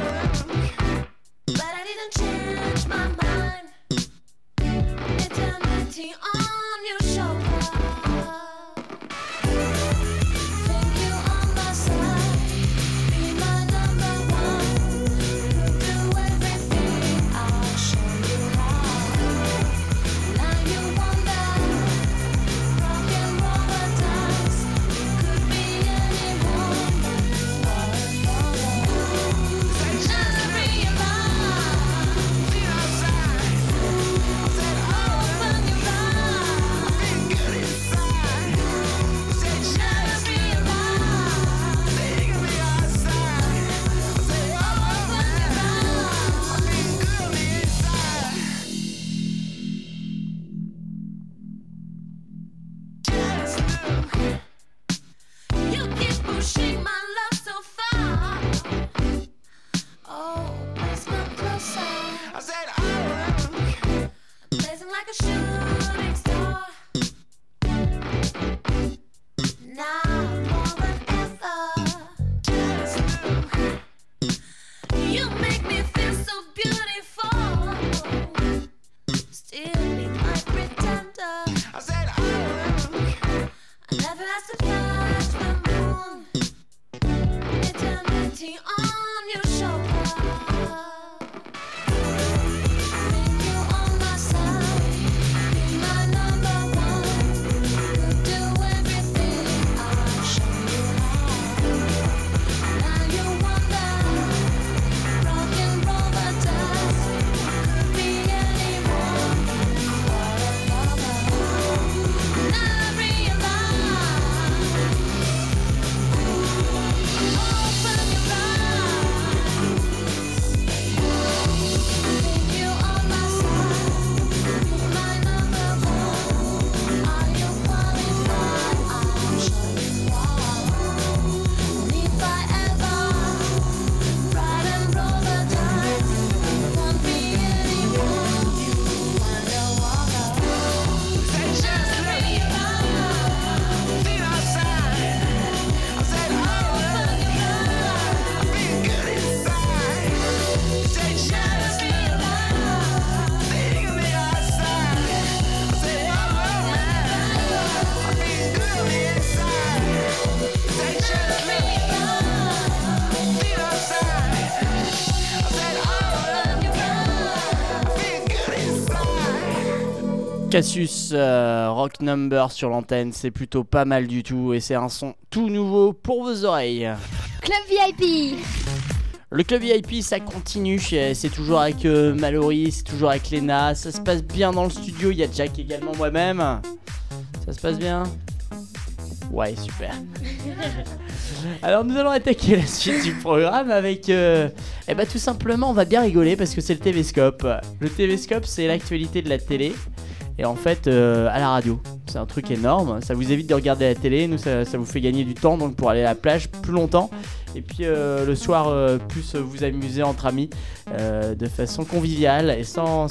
waiting on your shoulder. You on my side, be my number one. Could do everything, I'll show you how. Now you wonder, rock and roll the dice. Could be anyone, but a lover. Now I realize, open your eyes. Think you on my side, be my number one. Are you qualified? I'll show you why. And if I ever ride and roll the dice, won't be anyone but a walker. Say just let me ride, feel outside. I said open your eyes, I feel good inside. Say just let me ride, feel me outside. I said I feel good on the inside. Say just let me ride, feel outside. I said open your eyes, I feel good inside. Cassius Rock Number sur l'antenne, c'est plutôt pas mal du tout et c'est un son tout nouveau pour vos oreilles. Club VIP. Le club VIP ça continue, c'est toujours avec Mallory, c'est toujours avec Léna, ça se passe bien dans le studio, il y a Jack également, moi-même. Ça se passe bien? Ouais, super. Alors nous allons attaquer la suite du programme avec tout simplement on va bien rigoler parce que c'est le TV-Scope. Le TV-Scope c'est l'actualité de la télé et en fait à la radio. C'est un truc énorme, ça vous évite de regarder la télé, nous ça vous fait gagner du temps donc pour aller à la plage plus longtemps. Et puis le soir plus vous amuser entre amis de façon conviviale et sans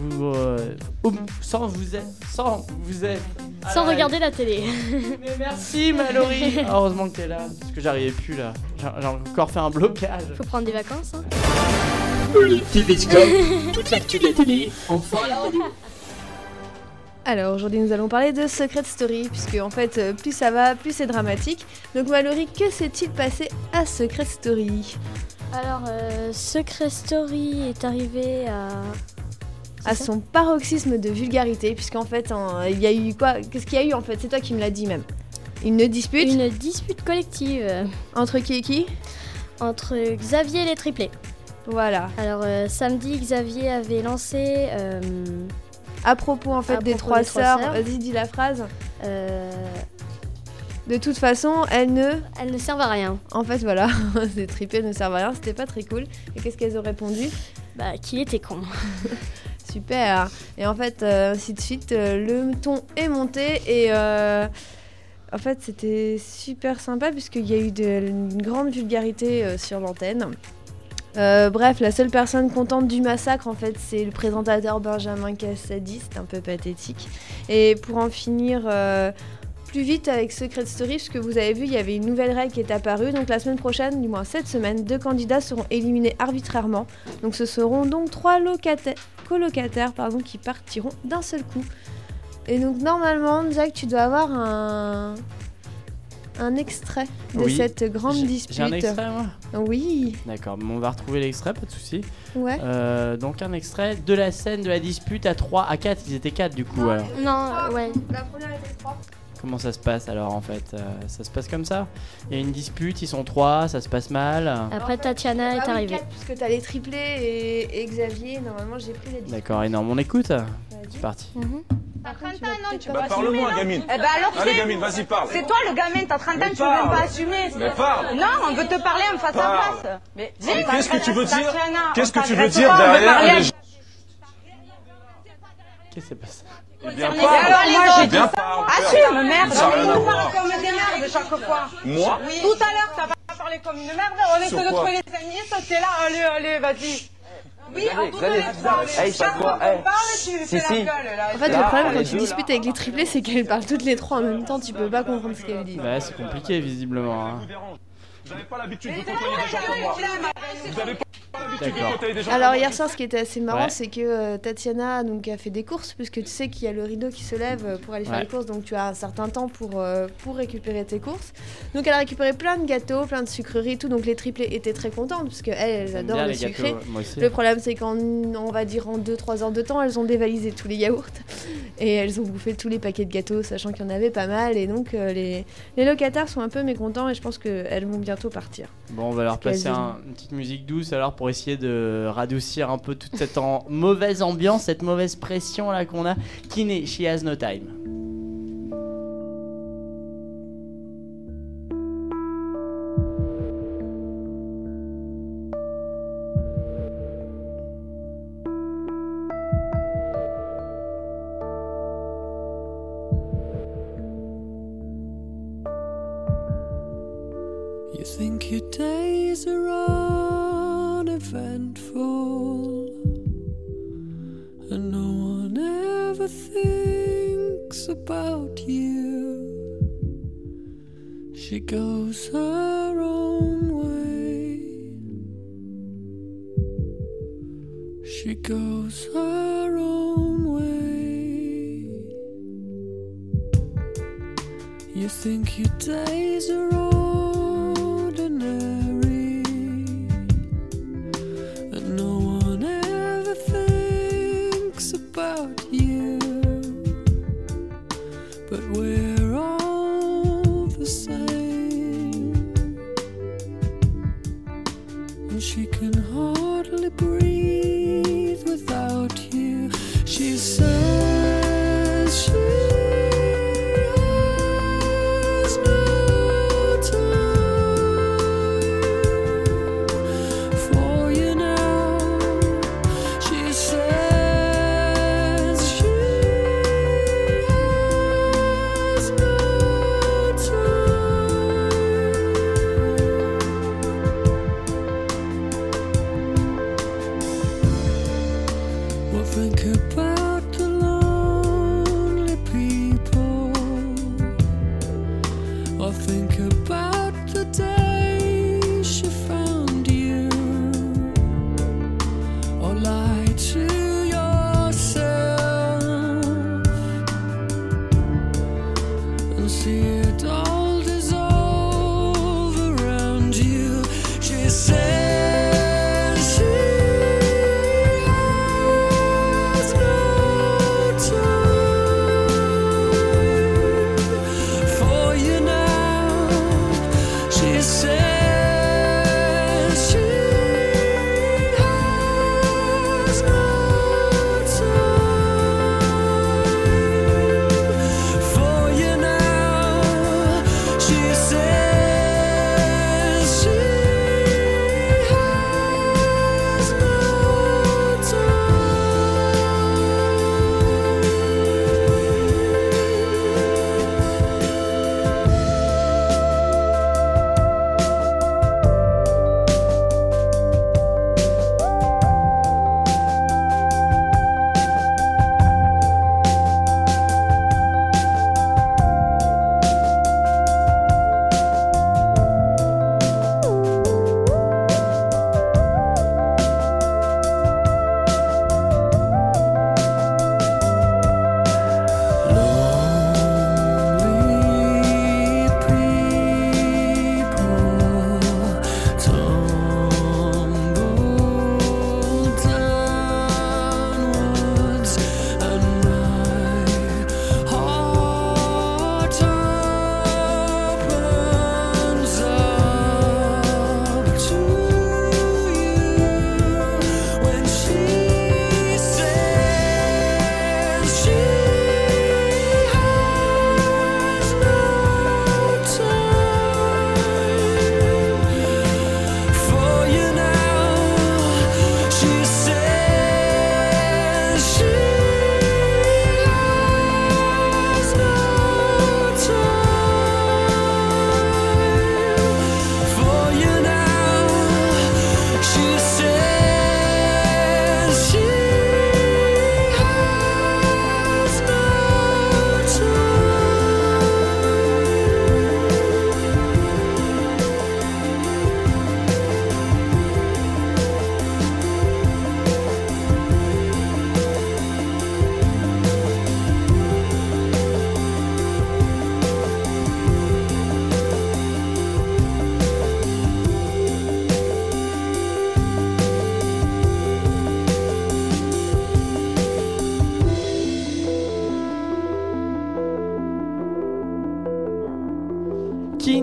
regarder la télé. Mais merci Mallory. Heureusement que t'es là parce que j'arrivais plus là. J'ai encore fait un blocage. Faut prendre des vacances hein. Le TV-Scope, toute l'actu de la télé, enfin à la radio. Alors aujourd'hui nous allons parler de Secret Story, puisque en fait plus ça va, plus c'est dramatique. Donc Mallory, que s'est-il passé à Secret Story? Alors Secret Story est arrivé à son paroxysme de vulgarité, puisqu'en fait il y a eu quoi? Qu'est-ce qu'il y a eu en fait? C'est toi qui me l'as dit même. Une dispute? Une dispute collective. Entre qui et qui? Entre Xavier et les triplés. Voilà. Alors samedi Xavier avait lancé... à propos en fait des trois sœurs, vas-y dis la phrase. De toute façon, elles ne servent à rien. En fait voilà, ces triplés ne servent à rien, c'était pas très cool. Et qu'est-ce qu'elles ont répondu? Bah qu'il était con. Super. Et en fait ainsi de suite, le ton est monté et en fait c'était super sympa puisqu'il y a eu une grande vulgarité sur l'antenne. Bref, la seule personne contente du massacre, en fait, c'est le présentateur Benjamin Cassady, c'est un peu pathétique. Et pour en finir plus vite avec Secret Story, parce que vous avez vu, il y avait une nouvelle règle qui est apparue. Donc la semaine prochaine, du moins cette semaine, 2 candidats seront éliminés arbitrairement. Donc ce seront donc 3 colocataires qui partiront d'un seul coup. Et donc normalement, Jack, tu dois avoir un extrait de cette grande dispute. J'ai un extrait moi? Oui. D'accord, on va retrouver l'extrait, pas de soucis. Ouais. Donc un extrait de la scène de la dispute à 3, à 4, ils étaient 4 du coup alors. Non, ouais. La première était 3. Comment ça se passe alors en fait? Ça se passe comme ça? Il y a une dispute, ils sont 3, ça se passe mal. Après Tatiana est arrivée. 4, puisque t'as les triplés et Xavier, normalement j'ai pris les disputes. D'accord, énorme, on écoute? C'est parti. T'as 30 ans, non, tu Bah parle-moi, gamine. Eh ben alors, allez, gamine, vas-y, parle. C'est toi le gamin, t'as 30 ans, tu veux même pas assumer. Mais parle. Non, on veut te parler en face à face. Mais qu'est-ce que tu veux dire? Qu'est-ce que tu veux t'agresse dire pas, on veut derrière parler les à- gens? Qu'est-ce qui s'est passé? Bien Mais parle. alors, moi j'ai dit Bien ça. parle. Assume, merde. Ça a rien à Tu voir. parles comme des merdes chaque fois. Moi? Oui. Tout à l'heure, t'as pas parlé comme une merde. On est Sur que de quoi? trouver les féministes, t'es là, allez, vas-y. Oui, en tout allez, cas, ça quoi, tu si, fais si. la gueule là. En fait, le problème quand tu disputes avec les triplés, c'est qu'elles parlent toutes les 3 en même temps, tu peux pas comprendre ce qu'elles disent. Ouais, c'est compliqué visiblement. Hein. Vous n'avez pas l'habitude de côtoyer des gens comme moi. Vous n'avez pas D'accord. Alors hier soir, ce qui était assez marrant, Ouais. c'est que Tatiana donc, a fait des courses, puisque tu sais qu'il y a le rideau qui se lève pour aller faire Ouais. les courses, donc tu as un certain temps pour récupérer tes courses. Donc elle a récupéré plein de gâteaux, plein de sucreries et tout, donc les triplés étaient très contentes, parce qu'elles J'aime adorent bien le les sucré. gâteaux, moi aussi. Le problème, c'est qu'en, on va dire, en 2-3 heures de temps, elles ont dévalisé tous les yaourts, et elles ont bouffé tous les paquets de gâteaux, sachant qu'il y en avait pas mal, et donc les locataires sont un peu mécontents, et je pense qu'elles vont bientôt partir. Bon, on va leur Parce passer qu'elles une petite musique douce alors pour essayer de radoucir un peu toute cette mauvaise ambiance, cette mauvaise pression là qu'on a. Kiné, She Has No Time. You think your days are uneventful, and no one ever thinks about you. She goes her own way. She goes her own way. You think your days are ordinary, and no one ever thinks about you, but we're all the same. And she can hardly breathe without you. She says she has no time for you now. She says she has no time. Well, think about the lonely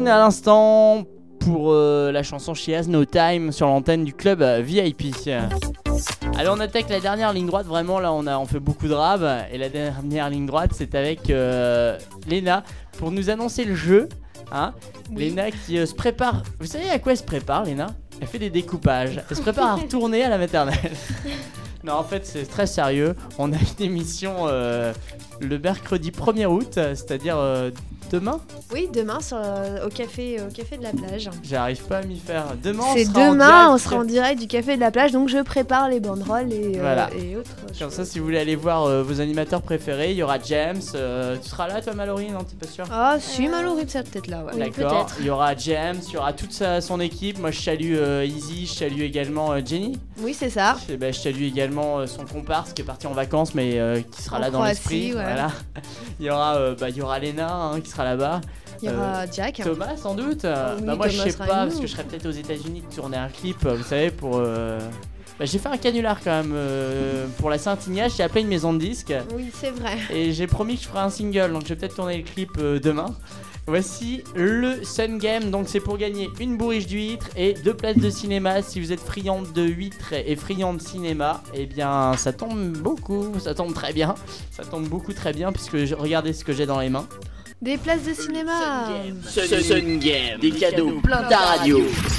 Malarine à l'instant pour la chanson She Has No Time sur l'antenne du club VIP. Allez, on attaque la dernière ligne droite. Vraiment, là, on fait beaucoup de rap. Et la dernière ligne droite, c'est avec Léna pour nous annoncer le jeu. Hein, oui. Léna qui se prépare. Vous savez à quoi elle se prépare, Léna? Elle fait des découpages. Elle se prépare à retourner à la maternelle. Non, en fait, c'est très sérieux. On a une émission le mercredi 1er août, c'est-à-dire demain. Oui, demain au café de la plage. J'arrive pas à m'y faire. Demain, on sera en direct du café de la plage, donc je prépare les banderoles et autres. Comme ça, si vous voulez aller voir vos animateurs préférés, il y aura James. Tu seras là, toi, Mallory? Non, t'es pas sûr? Ah, si, Mallory peut-être là. Ouais. D'accord. Il y aura James, il y aura toute son équipe. Moi, je salue Easy, je salue également Jenny. Oui, c'est ça. Je salue également son comparse qui est parti en vacances, mais qui sera là dans l'esprit. Ouais. Voilà. Il y aura Léna qui sera là-bas. Il y aura Jack. Thomas sans doute. Oui, moi je sais pas parce que je serais peut-être aux États-Unis de tourner un clip, vous savez, pour. J'ai fait un canular quand même pour la Saint-Ignace. J'ai appelé une maison de disques. Oui, c'est vrai. Et j'ai promis que je ferai un single, donc je vais peut-être tourner le clip demain. Voici le Sun Game, donc c'est pour gagner une bourriche d'huîtres et 2 places de cinéma. Si vous êtes friand de huîtres et friand de cinéma, eh bien ça tombe très bien. Ça tombe beaucoup très bien puisque regardez ce que j'ai dans les mains. Des places de cinéma. Sun Game, des cadeaux plein ta radio.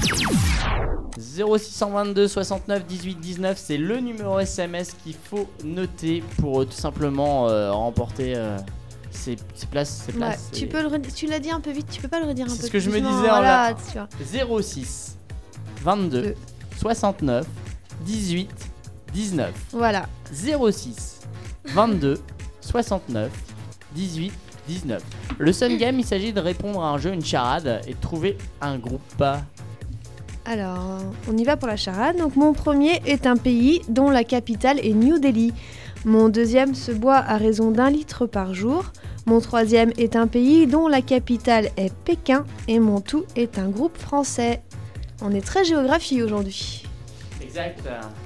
0622 69 18 19, c'est le numéro SMS qu'il faut noter pour tout simplement remporter ces places. Ouais, tu l'as dit un peu vite, tu peux pas le redire un peu. C'est ce que je me disais en là. 06 22 69 18 19. Voilà. 06 22 69 18 19. Le Sun Game, il s'agit de répondre à un jeu, une charade et de trouver un groupe. Alors, on y va pour la charade. Donc, mon premier est un pays dont la capitale est New Delhi. Mon deuxième se boit à raison d'1 litre par jour. Mon troisième est un pays dont la capitale est Pékin. Et mon tout est un groupe français. On est très géographie aujourd'hui. Exact.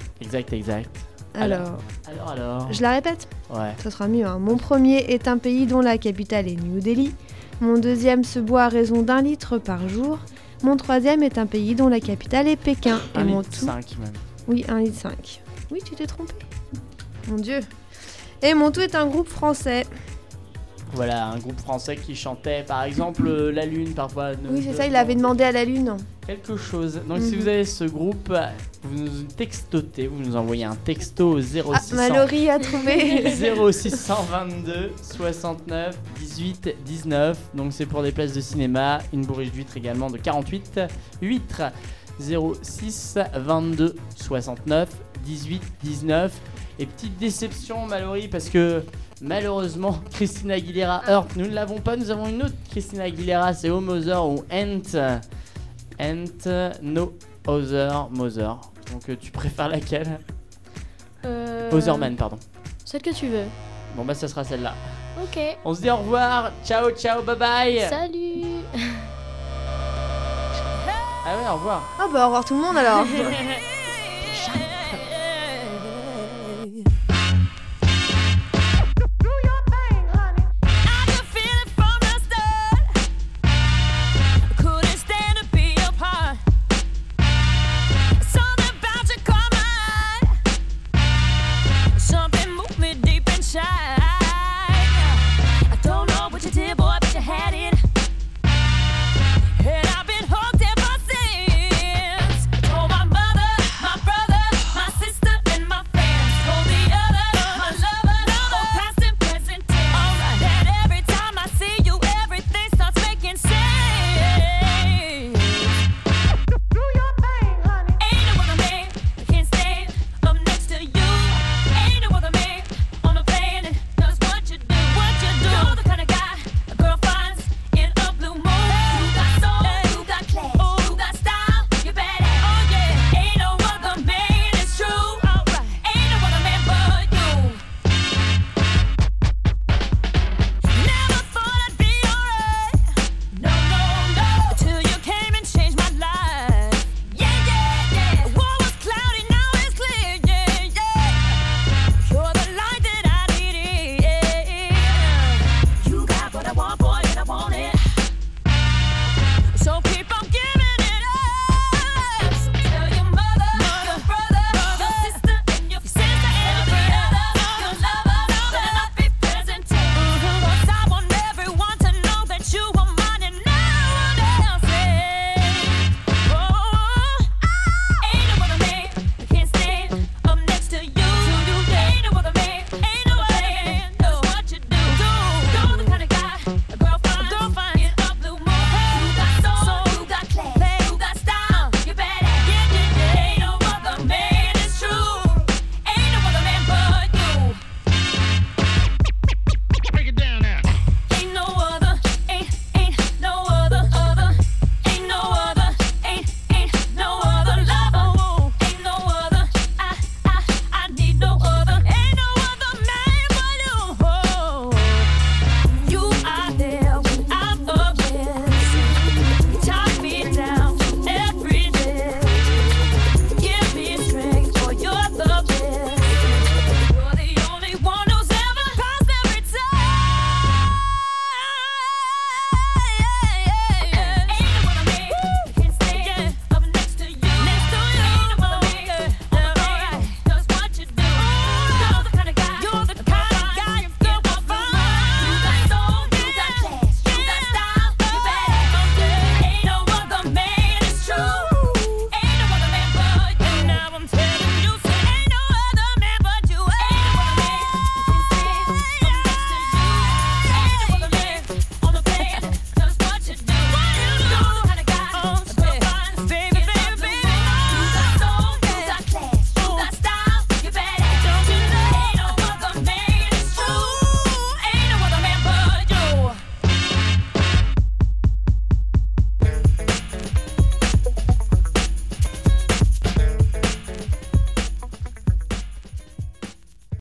Alors. Je la répète ? Ouais. Ça sera mieux. Mon premier est un pays dont la capitale est New Delhi. Mon deuxième se boit à raison d'1 litre par jour. Mon troisième est un pays dont la capitale est Pékin. Et mon tout. 5 même. Oui, 1,5 litre. Oui, tu t'es trompé. Mon Dieu. Et mon tout est un groupe français. Voilà, un groupe français qui chantait par exemple La Lune parfois. Oui, c'est ça, il avait demandé à La Lune. Quelque chose. Donc si vous avez ce groupe, vous nous textotez, vous nous envoyez un texto au 0600. Ah, Mallory a trouvé. 0622 69 18 19. Donc c'est pour des places de cinéma, une bourriche d'huîtres également de 48 huîtres. 06 22 69 18 19. Et petite déception, Mallory, parce que malheureusement Christina Aguilera Heart, nous ne l'avons pas. Nous avons une autre Christina Aguilera, c'est Home Mother ou Ain't No Other Mother. Donc tu préfères laquelle? Otherman, pardon. Celle que tu veux. Bon bah ça sera celle-là. Ok. On se dit au revoir, ciao ciao, bye bye. Salut. Ah ouais, au revoir. Ah bah au revoir tout le monde alors.